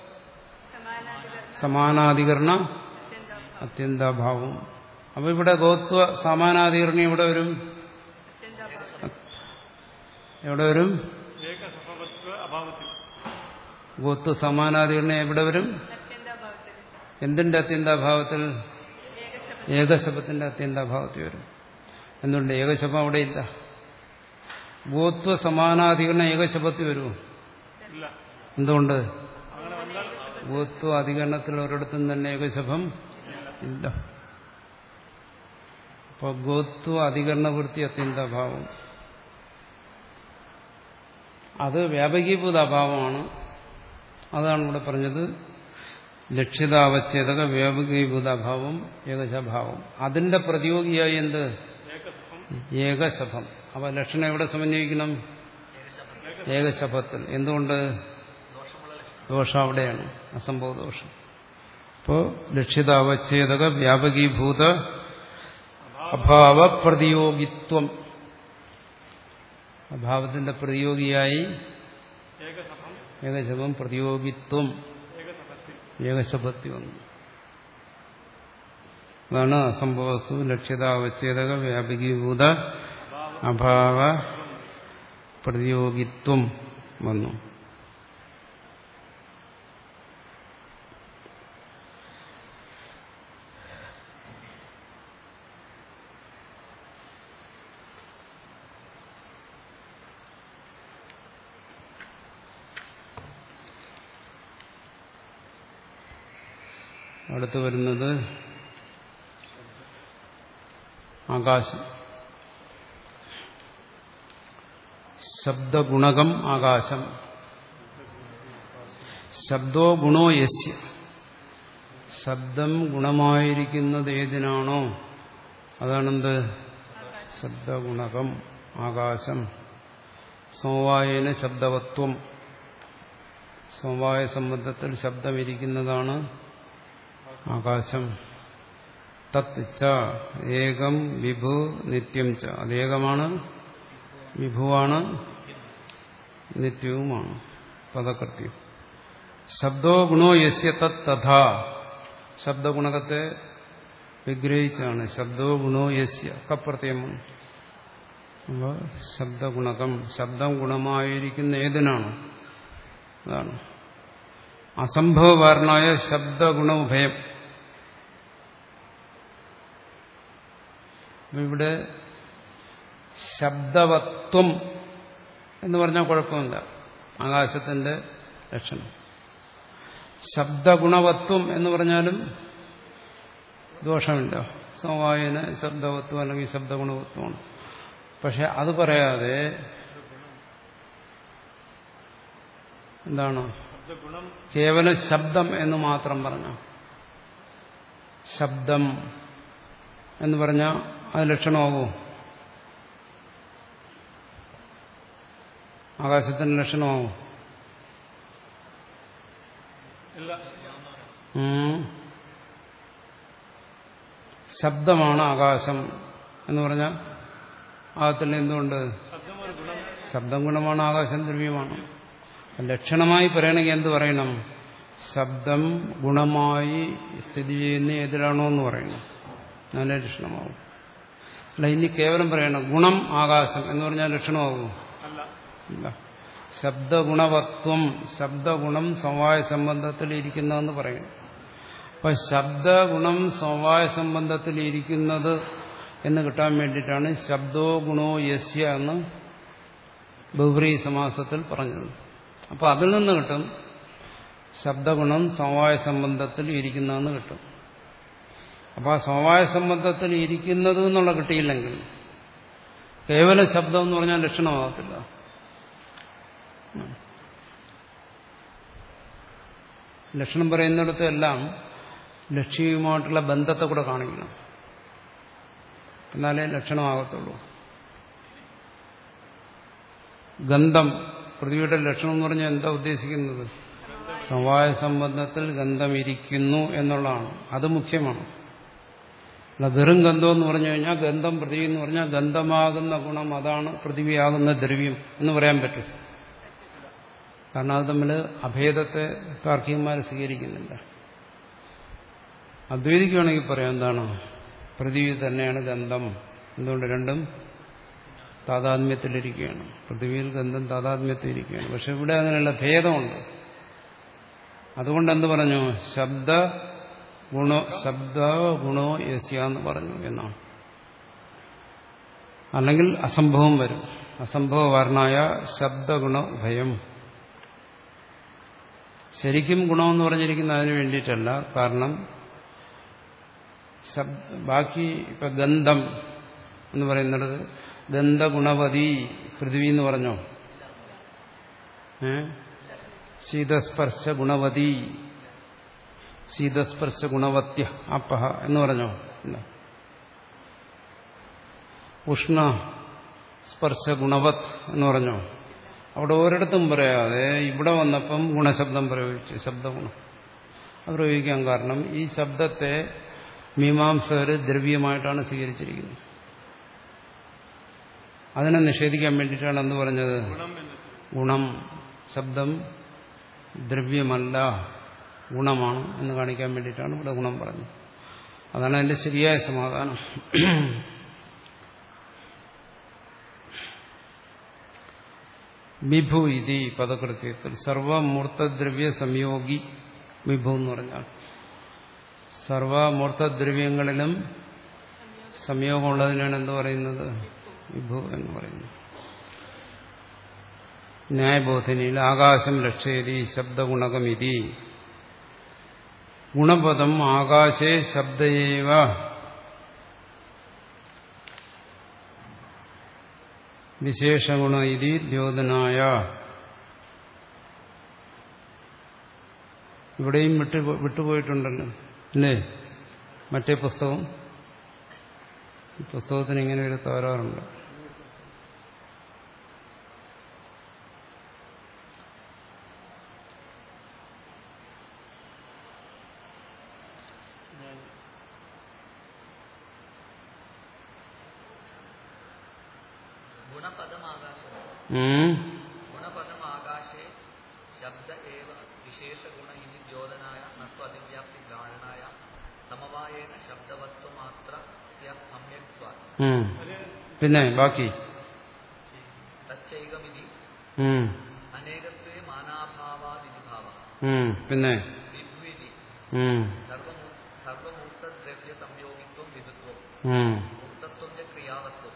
S1: സമാനാധികരണ അത്യന്താഭാവം. അപ്പൊ ഇവിടെ ഗോത്വ സമാനാധികരണം എവിടെ വരും? എവിടെ വരും? ഗോത്വ സമാനാധികരണം എവിടെ വരും? എന്തിന്റെ അത്യന്താഭാവത്തിൽ? ഏകശപത്തിന്റെ അത്യന്താഭാവത്തിൽ വരും. എന്തുകൊണ്ട്? ഏകശപം അവിടെ ഇല്ല. ഗോത്വ സമാനാധികരണം ഏകശപത്തിൽ വരുമോ? എന്തുകൊണ്ട്? ഗോത്വ അധികരണത്തിൽ ഒരിടത്തും തന്നെ ഏകശപം ഇല്ല. അപ്പൊ ഗോത്വ അധികരണവൃത്തി അത്യന്താഭാവം അത് വ്യാപകീഭൂത അഭാവമാണ്. അതാണ് ഇവിടെ പറഞ്ഞത് ലക്ഷ്യതാവച്ഛേദക വ്യാപകീഭൂത അഭാവം ഏകശഭാവം. അതിന്റെ പ്രതിയോഗിയായി എന്ത്? ഏകശപം. അപ്പൊ ലക്ഷണം എവിടെ സമന്വയിക്കണം? ഏകശപത്തിൽ. എന്തുകൊണ്ട്? ദോഷം അവിടെയാണ്, അസംഭവ ദോഷം. അപ്പോ ലക്ഷ്യതാവച്ഛേദക വ്യാപകീഭൂത അഭാവ പ്രതിയോഗിത്വം. അഭാവത്തിന്റെ പ്രതിയോഗിയായി ഏകശപം പ്രതിയോഗിത്വം ഏകശപത്തി വന്നു. അതാണ് അസംഭവസ്തു ലക്ഷ്യതാവച്ഛേദക വ്യാപകീഭൂത അഭാവ പ്രതിയോഗിത്വം വന്നു. അടുത്ത് വരുന്നത് ആകാശം. ശബ്ദഗുണകം ആകാശം. ശബ്ദോ ഗുണോ യസ്യ. ശബ്ദം ഗുണമായിരിക്കുന്നത് ഏതിനാണോ അതാണെന്ത്? ശബ്ദഗുണകം ആകാശം. സമവായേന ശബ്ദവത്വം. സമവായ സംബന്ധത്തിൽ ശബ്ദമിരിക്കുന്നതാണ് ആകാശം. തത് ച ഏകം വിഭു നിത്യം ച. അതേകമാണ്, വിഭുവാണ്, നിത്യവുമാണ്. പദകൃത്യം. ശബ്ദോ ഗുണോ യസ്യ തത് തഥാ. ശബ്ദഗുണകത്തെ വിഗ്രഹിച്ചാണ്. ശബ്ദോ ഗുണോ യസ്യ കപ്രത്യമാണ്. അപ്പോൾ ശബ്ദഗുണകം, ശബ്ദം ഗുണമായിരിക്കുന്ന ഏതിനാണ് അതാണ്. അസംഭവകാരനായ ശബ്ദഗുണോഭയം. ഇവിടെ ശബ്ദവത്വം എന്ന് പറഞ്ഞാൽ കുഴപ്പമില്ല, ആകാശത്തിന്റെ ലക്ഷണം. ശബ്ദഗുണവത്വം എന്ന് പറഞ്ഞാലും ദോഷമില്ല. സമവായന ശബ്ദവത്വം അല്ലെങ്കിൽ ശബ്ദഗുണവത്വമാണ്. പക്ഷെ അത് പറയാതെ എന്താണ് കേവലം ശബ്ദം എന്ന് മാത്രം പറഞ്ഞു. ശബ്ദം എന്ന് പറഞ്ഞാൽ അത് ലക്ഷണമാവോ? ആകാശത്തിന് ലക്ഷണമാവോ? ശബ്ദമാണ് ആകാശം എന്ന് പറഞ്ഞാൽ ആകത്തിൽ എന്തുകൊണ്ട്? ശബ്ദം ഗുണമാണ്, ആകാശം ദ്രവ്യമാണ്. ലക്ഷണമായി പറയണമെങ്കിൽ എന്ത് പറയണം? ശബ്ദം ഗുണമായി സ്ഥിതി ചെയ്യുന്ന ഏതിലാണോ എന്ന് പറയണം, നല്ല ലക്ഷണമാവും. അല്ല, ഇനി കേവലം പറയണം ഗുണം ആകാശം എന്ന് പറഞ്ഞാൽ ലക്ഷണമാകും? ഇല്ല. ശബ്ദഗുണവത്വം, ശബ്ദഗുണം സമവായ സംബന്ധത്തിൽ ഇരിക്കുന്നതെന്ന് പറയണം. അപ്പൊ ശബ്ദഗുണം സമവായ സംബന്ധത്തിൽ ഇരിക്കുന്നത് എന്ന് കിട്ടാൻ വേണ്ടിയിട്ടാണ് ശബ്ദോ ഗുണോ യസ്യ എന്ന് ബഹുവ്രീഹി സമാസത്തിൽ പറഞ്ഞത്. അപ്പൊ അതിൽ നിന്ന് കിട്ടും ശബ്ദഗുണം സമവായ സംബന്ധത്തിൽ ഇരിക്കുന്നതെന്ന് കിട്ടും. അപ്പൊ ആ സമവായ സംബന്ധത്തിൽ ഇരിക്കുന്നത് എന്നുള്ള കിട്ടിയില്ലെങ്കിൽ കേവലം ശബ്ദം എന്ന് പറഞ്ഞാൽ ലക്ഷണമാകത്തില്ല. ലക്ഷണം പറയുന്നിടത്തെല്ലാം ലക്ഷ്യവുമായിട്ടുള്ള ബന്ധത്തെ കൂടെ കാണിക്കണം, എന്നാലേ ലക്ഷണമാകത്തുള്ളൂ. ഗന്ധം, പൃഥ്വിയുടെ ലക്ഷണം എന്ന് പറഞ്ഞാൽ എന്താ ഉദ്ദേശിക്കുന്നത്? സമവായ സംബന്ധത്തിൽ ഗന്ധം ഇരിക്കുന്നു എന്നുള്ളതാണ്. അത് മുഖ്യമാണ്. അല്ല, വെറും ഗന്ധം എന്ന് പറഞ്ഞു കഴിഞ്ഞാൽ ഗന്ധം പൃഥ്വി എന്ന് പറഞ്ഞാൽ ഗന്ധമാകുന്ന ഗുണം അതാണ് പൃഥ്വിയാകുന്ന ദ്രവ്യം എന്ന് പറയാൻ പറ്റും. കാരണം അത് തമ്മിൽ അഭേദത്തെ താർക്കികന്മാർ സ്വീകരിക്കുന്നില്ല. അദ്വൈതിക്കുകയാണെങ്കിൽ പറയാം എന്താണ്? പൃഥ്വി തന്നെയാണ് ഗന്ധം. എന്തുകൊണ്ട്? രണ്ടും താതാത്മ്യത്തിലിരിക്കുകയാണ്. പൃഥ്വിയിൽ ഗന്ധം താതാത്മ്യത്തിലിരിക്കുകയാണ്. പക്ഷെ ഇവിടെ അങ്ങനെയുള്ള ഭേദമുണ്ട്. അതുകൊണ്ട് എന്ത് പറഞ്ഞു? ശബ്ദ ഗുണോ ശബ്ദ ഗുണോ യസ്യ എന്ന് പറഞ്ഞു എന്നാണ്. അല്ലെങ്കിൽ അസംഭവം വരും. അസംഭവവാരനായ ശബ്ദഗുണ ഉഭയം. ശരിക്കും ഗുണമെന്ന് പറഞ്ഞിരിക്കുന്ന അതിന് വേണ്ടിയിട്ടല്ല. കാരണം ബാക്കി ഇപ്പൊ ഗന്ധം എന്ന് പറയുന്നത് ഗന്ധഗുണവതി പൃഥ്വി എന്ന് പറഞ്ഞോ? ഏ ശീതസ്പർശ ഗുണവതി ശീതസ്പർശ ഗുണവത്യ അപ്പഹ എന്ന് പറഞ്ഞോ? ഇല്ല. ഉഷ്ണ സ്പർശ ഗുണവത് എന്ന് പറഞ്ഞോ? അവിടെ ഒരിടത്തും പറയാതെ ഇവിടെ വന്നപ്പം ഗുണശബ്ദം പ്രയോഗിച്ചു. ശബ്ദഗുണം അത് പ്രയോഗിക്കാൻ കാരണം ഈ ശബ്ദത്തെ മീമാംസകര് ദ്രവ്യമായിട്ടാണ് സ്വീകരിച്ചിരിക്കുന്നത്. അതിനെ നിഷേധിക്കാൻ വേണ്ടിയിട്ടാണ് എന്ത് പറഞ്ഞത്? ഗുണം. ശബ്ദം ദ്രവ്യമല്ല, ഗുണമാണ് എന്ന് കാണിക്കാൻ വേണ്ടിയിട്ടാണ് ഇവിടെ ഗുണം പറഞ്ഞത്. അതാണ് അതിന്റെ ശരിയായ സമാധാനം. വിഭു ഇതി പദകൃത്യത്തിൽ സർവമൂർത്തദ്രവ്യ സംയോഗി വിഭു എന്ന് പറഞ്ഞാൽ സർവമൂർത്തദ്രവ്യങ്ങളിലും സംയോഗമുള്ളതിനാണ് എന്ത് പറയുന്നത്? വിഭു എന്ന് പറയുന്നത്. ന്യായബോധനയിൽ ആകാശം ലക്ഷ്യതി ശബ്ദഗുണകമിതി ഗുണപദം ആകാശേ ശബ്ദയേവ വിശേഷഗുണ ഇതി ദ്യോതനായ. ഇവിടെയും വിട്ടു വിട്ടുപോയിട്ടുണ്ടല്ലോ അല്ലേ? മറ്റേ പുസ്തകം പുസ്തകത്തിന് ഇങ്ങനെ ഒരു തകരാറുണ്ട്.
S2: ഗുണപദം ആകാശേ ശബ്ദ ഏവ വിശേഷഗുണ ഇതി ദ്യോതനായ നത്വ അതിവ്യാപ്തി ധാരണായ സമവായേന ശബ്ദവസ്തുമാത്ര സമ്യക്ത്വാ.
S1: പിന്നെ ബാക്കി
S2: തച്ചൈകമിതി അനേകത്വേ മാനാഭാവാദിതി ഭാവഃ.
S1: പിന്നെ
S2: വിദ്വിതി സർവമൂർത്തദ്രവ്യ സംയോഗിത്വം വിദുത്വം മൂർത്തത്വം ച ക്രിയാവത്വം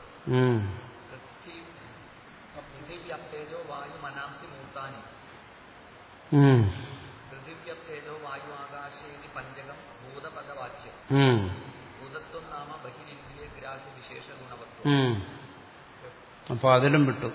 S2: പൃഥിവ്യപ്തേജോ വായു മനാംസി മൂർത്താനി പൃഥിവ്യ ശബ്ദേജോ വായു ആകാശേതി പഞ്ചകം ഭൂതപദവാച്യം
S1: ഉം.
S2: ഭൂതത്വം നാമ ബഹിരിന്ദ്രിയ ഗ്രാഹ്യ വിശേഷ ഗുണവത്വം.
S1: ഉം. അപ്പൊ അതിലും വിട്ടു.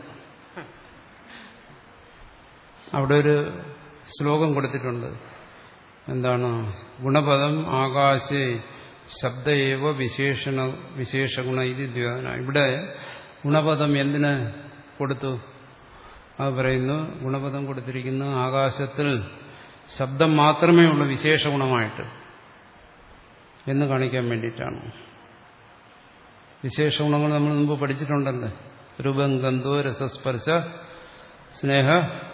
S1: അവിടെ ഒരു ശ്ലോകം കൊടുത്തിട്ടുണ്ട്. എന്താണ്? ഗുണപദം ആകാശേ ശബ്ദയേവ വിശേഷണ വിശേഷഗുണ ഇത് ദ്യോതന. ഇവിടെ ഗുണപദം എന്തിന് കൊടുത്തു? അത് പറയുന്നു, ഗുണപദം കൊടുത്തിരിക്കുന്നു ആകാശത്തിൽ ശബ്ദം മാത്രമേ ഉള്ളൂ വിശേഷ ഗുണമായിട്ട് എന്ന് കാണിക്കാൻ വേണ്ടിയിട്ടാണ്. വിശേഷ ഗുണങ്ങൾ നമ്മൾ മുമ്പ് പഠിച്ചിട്ടുണ്ടല്ലോ. രൂപം ഗന്ധോ രസസ്പർശ സ്നേഹ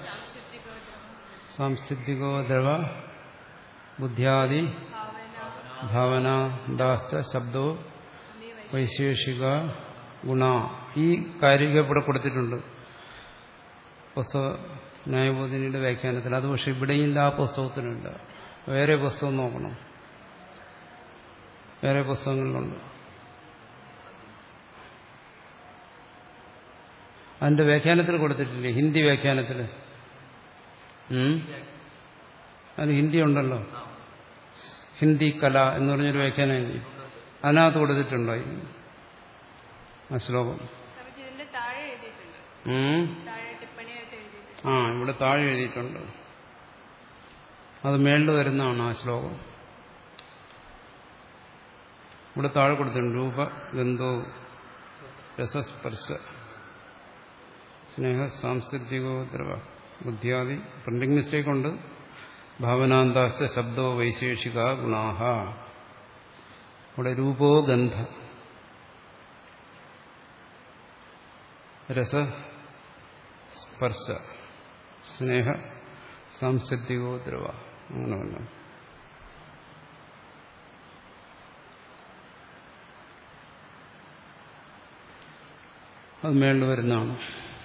S1: സാംസിദ്ധികോ ദ്രവ ബുദ്ധ്യാദി ഭാവന ദാശ്ച ശബ്ദോ വൈശേഷിക ഗുണ. ഈ കാര്യങ്ങൾ ഇവിടെ കൊടുത്തിട്ടുണ്ട് പുസ്തക ന്യായബോധിനിയുടെ വ്യാഖ്യാനത്തിൽ. അത് പക്ഷെ ഇവിടെയില്ല, ആ പുസ്തകത്തിനുണ്ട്. വേറെ പുസ്തകം നോക്കണം, വേറെ പുസ്തകങ്ങളിലുണ്ട്. അതിന്റെ വ്യാഖ്യാനത്തിൽ കൊടുത്തിട്ടില്ലേ? ഹിന്ദി വ്യാഖ്യാനത്തിൽ. അതിന് ഹിന്ദി ഉണ്ടല്ലോ, ഹിന്ദി കല എന്ന് പറഞ്ഞൊരു വ്യാഖ്യാനം ഹിന്ദി, അതിനകത്ത് കൊടുത്തിട്ടുണ്ടോ ആ ശ്ലോകം? ആ ഇവിടെ താഴെ എഴുതിയിട്ടുണ്ട്. അത് മേളിൽ വരുന്നതാണ് ആ ശ്ലോകം. ഇവിടെ താഴെ കൊടുത്തിട്ടുണ്ട്. രൂപ ഗന്ധോ രസസ്പർശ സ്നേഹ സാംസിദ്ധികോ ദ്രവ ബുദ്ധ്യാദി. പ്രിന്റിംഗ് മിസ്റ്റേക്ക് ഉണ്ട്. ഭാവനാന്താശ്ച ശബ്ദോ വൈശേഷിക ഗുണാഹ. ഇവിടെ രൂപോ ഗന്ധ രസ സ്പർശ സ്നേഹ സാംസിദ്ധികോ ദ്രവ. അങ്ങനെ വന്നു. അത് മേളിൽ വരുന്നതാണ്.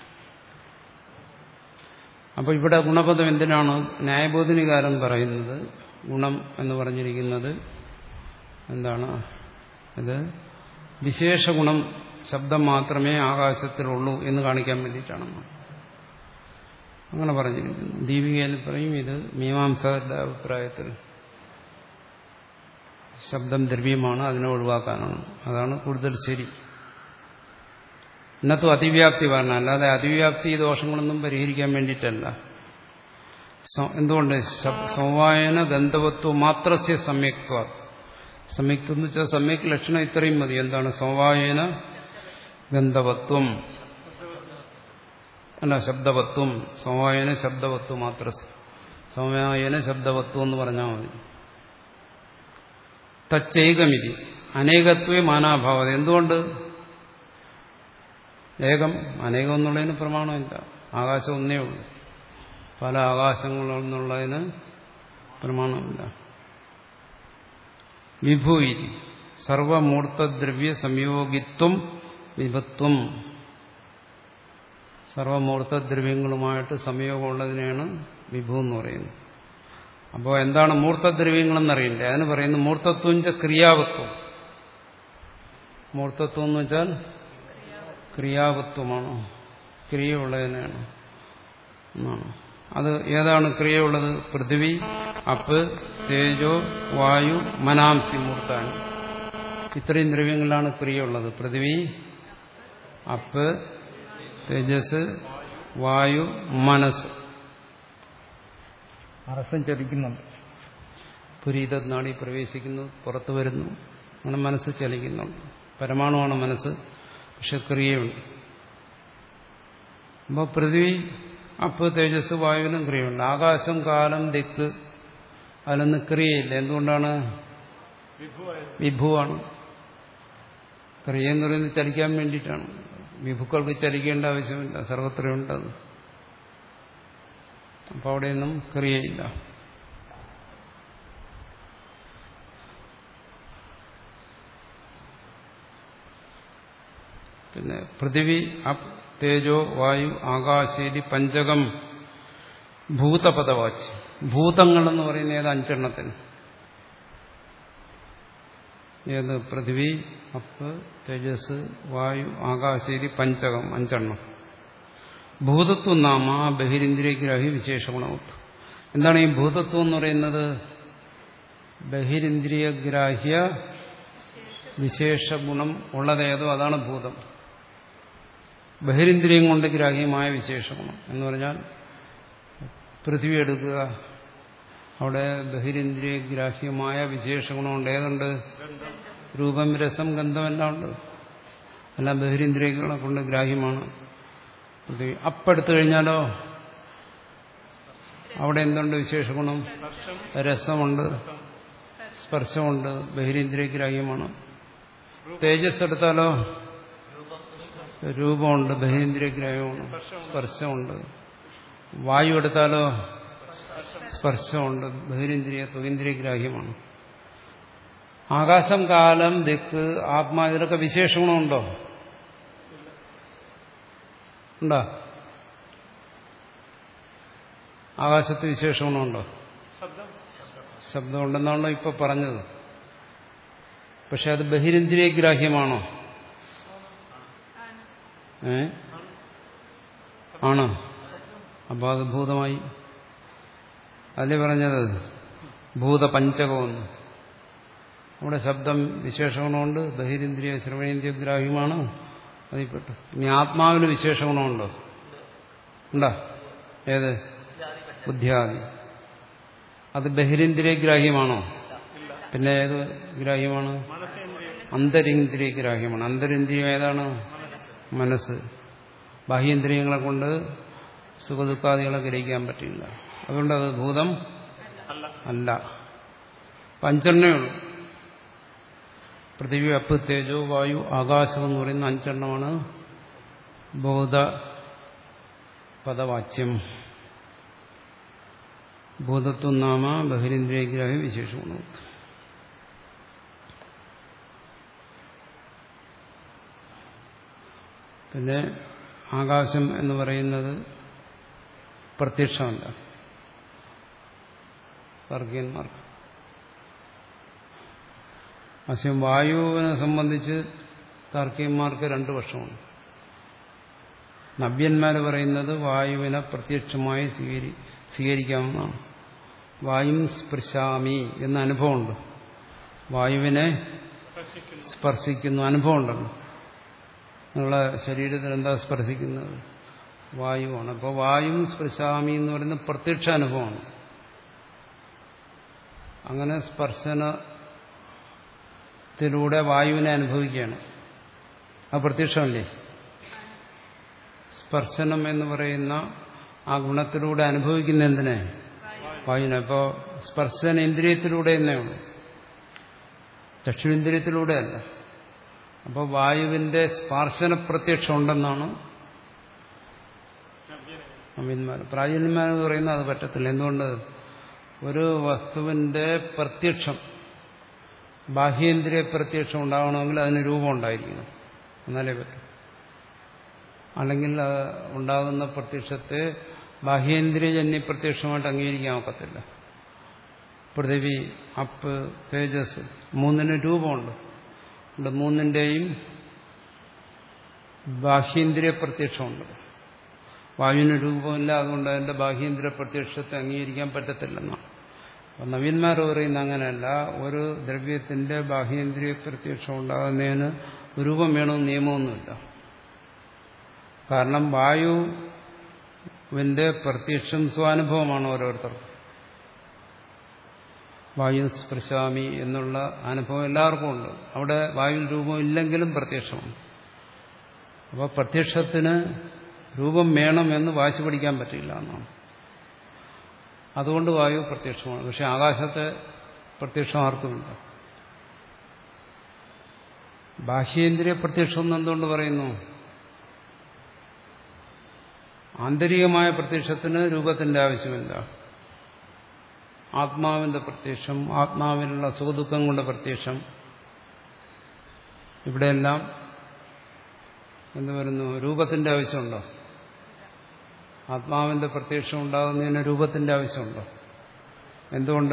S1: അപ്പോൾ ഇവിടെ ഗുണപദം എന്തിനാണ് ന്യായബോധിനികാരൻ പറയുന്നത്? ഗുണം എന്ന് പറഞ്ഞിരിക്കുന്നത് എന്താണ്? ഇത് വിശേഷ ഗുണം ശബ്ദം മാത്രമേ ആകാശത്തിലുള്ളൂ എന്ന് കാണിക്കാൻ വേണ്ടിയിട്ടാണ് അങ്ങനെ പറഞ്ഞിരിക്കുന്നു. ദീപികയിൽ പറയും ഇത് മീമാംസകരുടെ അഭിപ്രായത്തിൽ ശബ്ദം ദ്രവ്യമാണ്, അതിനെ ഒഴിവാക്കാനാണ്. അതാണ് കൂടുതൽ ശരി. ഇന്നത്തും അതിവ്യാപ്തി പറഞ്ഞ, അല്ലാതെ അതിവ്യാപ്തി ദോഷങ്ങളൊന്നും പരിഹരിക്കാൻ വേണ്ടിയിട്ടല്ല. എന്തുകൊണ്ട്? സമവായന ഗന്ധവത്വം മാത്രസ്യ സമ്യക്ത്വ. സമ്യക്ത്വം എന്ന് വെച്ചാൽ സമ്യക് ലക്ഷണം ഇത്രയും മതി. എന്താണ്? സമവായന ഗന്ധവത്വം അല്ല ശബ്ദവത്വം. സമവായന ശബ്ദവത്വം മാത്ര. സമവായന ശബ്ദവത്വം എന്ന് പറഞ്ഞാൽ മതി. തച്ചൈകമിതി അനേകത്വേ മാനാഭാവത. എന്തുകൊണ്ട് ഏകം? അനേകം എന്നുള്ളതിന് പ്രമാണമില്ല. ആകാശം ഒന്നേ ഉള്ളൂ. പല ആകാശങ്ങളെന്നുള്ളതിന് പ്രമാണമില്ല. വിഭൂതി സർവമൂർത്തദ്രവ്യ സംയോഗിത്വം വിഭത്വം. സർവമൂർത്തദ്രവ്യങ്ങളുമായിട്ട് സംയോഗമുള്ളതിനെയാണ് വിഭു എന്ന് പറയുന്നത്. അപ്പോൾ എന്താണ് മൂർത്തദ്രവ്യങ്ങളെന്നറിയില്ലേ? അതിന് പറയുന്നത് മൂർത്തത്വം ച ക്രിയാവത്വം. മൂർത്തത്വം എന്ന് വെച്ചാൽ ക്രിയാവത്വമാണോ? ക്രിയയുള്ളതിനാണ് എന്നാണ്. അത് ഏതാണ് ക്രിയയുള്ളത്? പൃഥ്വി, അപ്പ്, തേജോ, വായു, മനാംസി മൂർത്താനി. ഇത്രയും ദ്രവ്യങ്ങളിലാണ് ക്രിയയുള്ളത്. പൃഥ്വി, അപ്പ്, തേജസ്, വായു, മനസ്സ്. മനസ്സും ചലിക്കുന്നുണ്ട്. പുരീത നാടി പ്രവേശിക്കുന്നു, പുറത്തു വരുന്നു. അങ്ങനെ മനസ്സ് ചലിക്കുന്നുണ്ട്. പരമാണുവാണ് മനസ്സ്, പക്ഷെ ക്രിയയുണ്ട്. അപ്പോൾ പൃഥ്വി, അപ്പ്, തേജസ്, വായുവിനും ക്രിയയുണ്ട്. ആകാശം, കാലം, ദിക്ക് അതിലൊന്നും ക്രിയയില്ല. എന്തുകൊണ്ടാണ്? വിഭുവാണ്. ക്രിയ എന്ന് പറയുന്നത് ചലിക്കാൻ വേണ്ടിയിട്ടാണ്. വിഭുക്കൾക്ക് ചലിക്കേണ്ട ആവശ്യമില്ല, സർവത്രയുണ്ടത്. അപ്പോൾ അവിടെയൊന്നും ക്രിയയില്ല. പിന്നെ പൃഥിവി, അപ്, തേജോ, വായു, ആകാശേരി പഞ്ചകം ഭൂതപദവാച്ച്. ഭൂതങ്ങളെന്ന് പറയുന്ന ഏത്? അഞ്ചെണ്ണത്തിന്. ഏത്? പൃഥിവി, അപ്പ്, തേജസ്, വായു, ആകാശേരി പഞ്ചകം, അഞ്ചെണ്ണം. ഭൂതത്വം നാമ ബഹിരിന്ദ്രിയഗ്രാഹി വിശേഷ ഗുണവത്വം. എന്താണ് ഈ ഭൂതത്വം എന്ന് പറയുന്നത്? ബഹിരിന്ദ്രിയഗ്രാഹ്യ വിശേഷ ഗുണം ഉള്ളതേതോ അതാണ് ഭൂതം. ബഹിരിന്ദ്രിയം കൊണ്ട് ഗ്രാഹ്യമായ വിശേഷ ഗുണം എന്ന് പറഞ്ഞാൽ പൃഥ്വി എടുക്കുക, അവിടെ ബഹിരിന്ദ്രിയ ഗ്രാഹ്യമായ വിശേഷ ഗുണമുണ്ട്. ഏതുണ്ട്? രൂപം, രസം, ഗന്ധം എല്ലാം ഉണ്ട്. എല്ലാം ബഹിരിന്ദ്രിയങ്ങളെ കൊണ്ട് ഗ്രാഹ്യമാണ്. പൃഥ്വി അപ്പെടുത്തു കഴിഞ്ഞാലോ അവിടെ എന്തുണ്ട്? വിശേഷ ഗുണം, രസമുണ്ട്, സ്പർശമുണ്ട്, ബഹിരിന്ദ്രിയ ഗ്രാഹ്യമാണ്. തേജസ് എടുത്താലോ രൂപമുണ്ട്, ബഹിരിന്ദ്രിയ ഗ്രാഹ്യമാണ്, സ്പർശമുണ്ട്. വായു എടുത്താലോ സ്പർശമുണ്ട്, ബഹിരിന്ദ്രിയ ത്വകേന്ദ്രിയ ഗ്രാഹ്യമാണ്. ആകാശം, കാലം, ദിക്ക്, ആത്മാ ഇതിലൊക്കെ വിശേഷ ഗുണമുണ്ടോ? ഉണ്ടോ? ആകാശത്ത് വിശേഷ ഗുണമുണ്ടോ? ശബ്ദം ഉണ്ടെന്നാണല്ലോ ഇപ്പൊ പറഞ്ഞത്. പക്ഷെ അത് ബഹിരിന്ദ്രിയ ഗ്രാഹ്യമാണോ? ഏ ആണോ? അപ്പൊ അത് ഭൂതമായി. അല്ലേ പറഞ്ഞത് ഭൂതപഞ്ചകമെന്ന്. അവിടെ ശബ്ദം വിശേഷ ഗുണമുണ്ട്, ബഹിരിന്ദ്രിയ ശ്രവണേന്ദ്രിയ ഗ്രാഹ്യമാണ്, അതിൽപ്പെട്ടു. ഇനി ആത്മാവിന് വിശേഷ ഗുണമുണ്ടോ? ഉണ്ടോ? ഏത്? ബുദ്ധിയാദി. അത് ബഹിരിന്ദ്രിയ ഗ്രാഹ്യമാണോ? പിന്നെ ഏത് ഗ്രാഹ്യമാണ്? അന്തരിന്ദ്രിയ ഗ്രാഹ്യമാണ്. അന്തരിന്ദ്രിയം ഏതാണ്? മനസ്സ്. ബാഹ്യേന്ദ്രിയങ്ങളെ കൊണ്ട് സുഖദുഃഖാദികളെ ഗ്രഹിക്കാൻ പറ്റില്ല. അതുകൊണ്ട് അത് ഭൂതം അല്ല. അഞ്ചെണ്ണേ ഉള്ളൂ. പൃഥിവി, അപ്പ്, തേജോ, വായു, ആകാശം എന്ന് പറയുന്ന അഞ്ചെണ്ണമാണ് ബോധ പദവാച്യം. ഭൂതത്വം നാമ ബഹിരിന്ദ്രിയഗ്രാഹി വിശേഷമാണ്. പിന്നെ ആകാശം എന്ന് പറയുന്നത് പ്രത്യക്ഷമല്ല വർഗീയന്മാർക്ക്. പക്ഷെ വായുവിനെ സംബന്ധിച്ച് താർക്കികന്മാർക്ക് രണ്ടു പക്ഷമാണ്. നവ്യന്മാർ പറയുന്നത് വായുവിനെ പ്രത്യക്ഷമായി സ്വീകരി സ്വീകരിക്കാമെന്നാണ്. വായും സ്പൃശാമി എന്ന അനുഭവമുണ്ട്. വായുവിനെ സ്പർശിക്കുന്നു അനുഭവമുണ്ടല്ലോ. നിങ്ങളെ ശരീരത്തിൽ എന്താ സ്പർശിക്കുന്നത്? വായുവാണ്. അപ്പോൾ വായും സ്പൃശാമി എന്ന് പറയുന്നത് പ്രത്യക്ഷ അനുഭവമാണ്. അങ്ങനെ സ്പർശനത്തിലൂടെ വായുവിനെ അനുഭവിക്കുകയാണ്. അത് പ്രത്യക്ഷമല്ലേ? സ്പർശനം എന്ന് പറയുന്ന ആ ഗുണത്തിലൂടെ അനുഭവിക്കുന്ന എന്തിനെ? വായുവിനെ. അപ്പോൾ സ്പർശനേന്ദ്രിയത്തിലൂടെ എന്നേ ഉള്ളൂ, ചക്ഷുരേന്ദ്രിയത്തിലൂടെയല്ല. അപ്പോൾ വായുവിന്റെ സ്പർശന പ്രത്യക്ഷം ഉണ്ടെന്നാണ് നവീന്മാർ. പ്രാചീനന്മാർ പറയുന്നത് അത് പറ്റത്തില്ല. എന്തുകൊണ്ട്? ഒരു വസ്തുവിന്റെ പ്രത്യക്ഷം, ബാഹ്യേന്ദ്രിയ പ്രത്യക്ഷം ഉണ്ടാകണമെങ്കിൽ അതിന് രൂപം ഉണ്ടായിരിക്കണം, എന്നാലേ പറ്റും. അല്ലെങ്കിൽ ഉണ്ടാകുന്ന പ്രത്യക്ഷത്തെ ബാഹ്യേന്ദ്രിയജന്യ പ്രത്യക്ഷമായിട്ട് അംഗീകരിക്കാൻ ഒക്കത്തില്ല. പൃഥിവി, അപ്പ്, തേജസ് മൂന്നിന് രൂപമുണ്ട്. മൂന്നിന്റെയും ബാഹ്യേന്ദ്രിയ പ്രത്യക്ഷമുണ്ട്. വായുവിന് രൂപമില്ല, അതുകൊണ്ട് അതിന്റെ ബാഹ്യേന്ദ്രിയ പ്രത്യക്ഷത്തെ അംഗീകരിക്കാൻ പറ്റത്തില്ലെന്നാണ്. അപ്പം നവീന്മാർ പറയുന്ന അങ്ങനെയല്ല. ഒരു ദ്രവ്യത്തിന്റെ ബാഹ്യേന്ദ്രിയ പ്രത്യക്ഷം ഉണ്ടാകുന്നതിന് രൂപം വേണമെന്ന് നിയമമൊന്നുമില്ല. കാരണം വായുവിന്റെ പ്രത്യക്ഷം സ്വാനുഭവമാണ് ഓരോരുത്തർക്കും. വായു സ്പൃശാമി എന്നുള്ള അനുഭവം എല്ലാവർക്കും ഉണ്ട്. അവിടെ വായു രൂപം ഇല്ലെങ്കിലും പ്രത്യക്ഷമാണ്. അപ്പോൾ പ്രത്യക്ഷത്തിന് രൂപം വേണമെന്ന് വാശി പഠിക്കാൻ പറ്റില്ല എന്നാണ്. അതുകൊണ്ട് വായു പ്രത്യക്ഷമാണ്. പക്ഷെ ആകാശത്തെ പ്രത്യക്ഷം ആർക്കുമില്ല. ബാഹ്യേന്ദ്രിയ പ്രത്യക്ഷം എന്ന് എന്തുകൊണ്ട് പറയുന്നു? ആന്തരികമായ പ്രത്യക്ഷത്തിന് രൂപത്തിന്റെ ആവശ്യമില്ല. ആത്മാവിന്റെ പ്രത്യക്ഷം, ആത്മാവിനുള്ള സുഖദുഃഖങ്ങളുടെ പ്രത്യക്ഷം, ഇവിടെയെല്ലാം എന്ത് വരുന്നു? രൂപത്തിന്റെ ആവശ്യമുണ്ടോ? ആത്മാവിന്റെ പ്രത്യക്ഷം ഉണ്ടാകുന്നതിന് രൂപത്തിന്റെ ആവശ്യമുണ്ടോ? എന്തുകൊണ്ട്?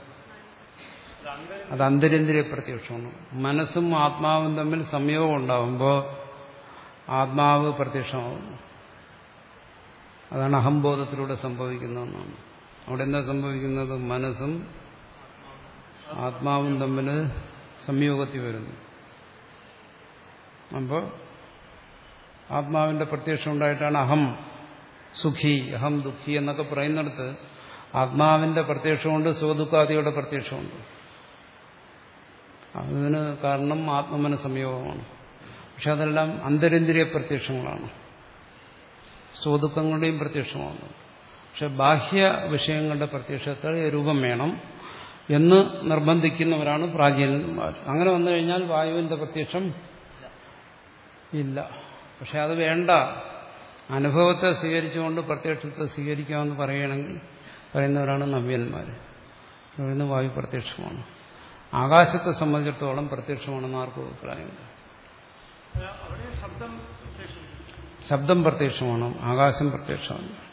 S1: അത് അന്തരേന്ദ്രിയ പ്രത്യക്ഷമാണ്. മനസ്സും ആത്മാവും തമ്മിൽ സംയോഗം ഉണ്ടാകുമ്പോൾ ആത്മാവ് പ്രത്യക്ഷമാകുന്നു. അതാണ് അഹംബോധത്തിലൂടെ സംഭവിക്കുന്നതെന്നാണ്. അവിടെ എന്താ സംഭവിക്കുന്നത്? മനസ്സും ആത്മാവും തമ്മിൽ സംയോഗത്തിൽ വരുന്നു. അപ്പോൾ ആത്മാവിന്റെ പ്രത്യക്ഷം ഉണ്ടായിട്ടാണ് അഹം സുഖി അഹം ദുഃഖി എന്നൊക്കെ പറയുന്നിടത്ത് ആത്മാവിന്റെ പ്രത്യക്ഷമുണ്ട്, സ്വദുഃഖാദിയുടെ പ്രത്യക്ഷമുണ്ട്. അതിന് കാരണം ആത്മമന സംയോഗമാണ്. പക്ഷെ അതെല്ലാം അന്തരിന്ദ്രിയ പ്രത്യക്ഷങ്ങളാണ്, സ്വദുഃഖങ്ങളുടെയും പ്രത്യക്ഷമാണ്. പക്ഷെ ബാഹ്യ വിഷയങ്ങളുടെ പ്രത്യക്ഷത്തിൽ രൂപം വേണം എന്ന് നിർബന്ധിക്കുന്നവരാണ് പ്രാചീനന്മാർ. അങ്ങനെ വന്നു കഴിഞ്ഞാൽ വായുവിന്റെ പ്രത്യക്ഷം ഇല്ല. പക്ഷെ അത് വേണ്ട, അനുഭവത്തെ സ്വീകരിച്ചുകൊണ്ട് പ്രത്യക്ഷത്തെ സ്വീകരിക്കാമെന്ന് പറയുകയാണെങ്കിൽ പറയുന്നവരാണ് നവ്യന്മാർ. പറയുന്ന വായു പ്രത്യക്ഷമാണ്. ആകാശത്തെ സംബന്ധിച്ചിടത്തോളം പ്രത്യക്ഷമാണെന്ന് ആർക്കും അഭിപ്രായമില്ല. ശബ്ദം പ്രത്യക്ഷമാണ്, ആകാശം പ്രത്യക്ഷമാണ്.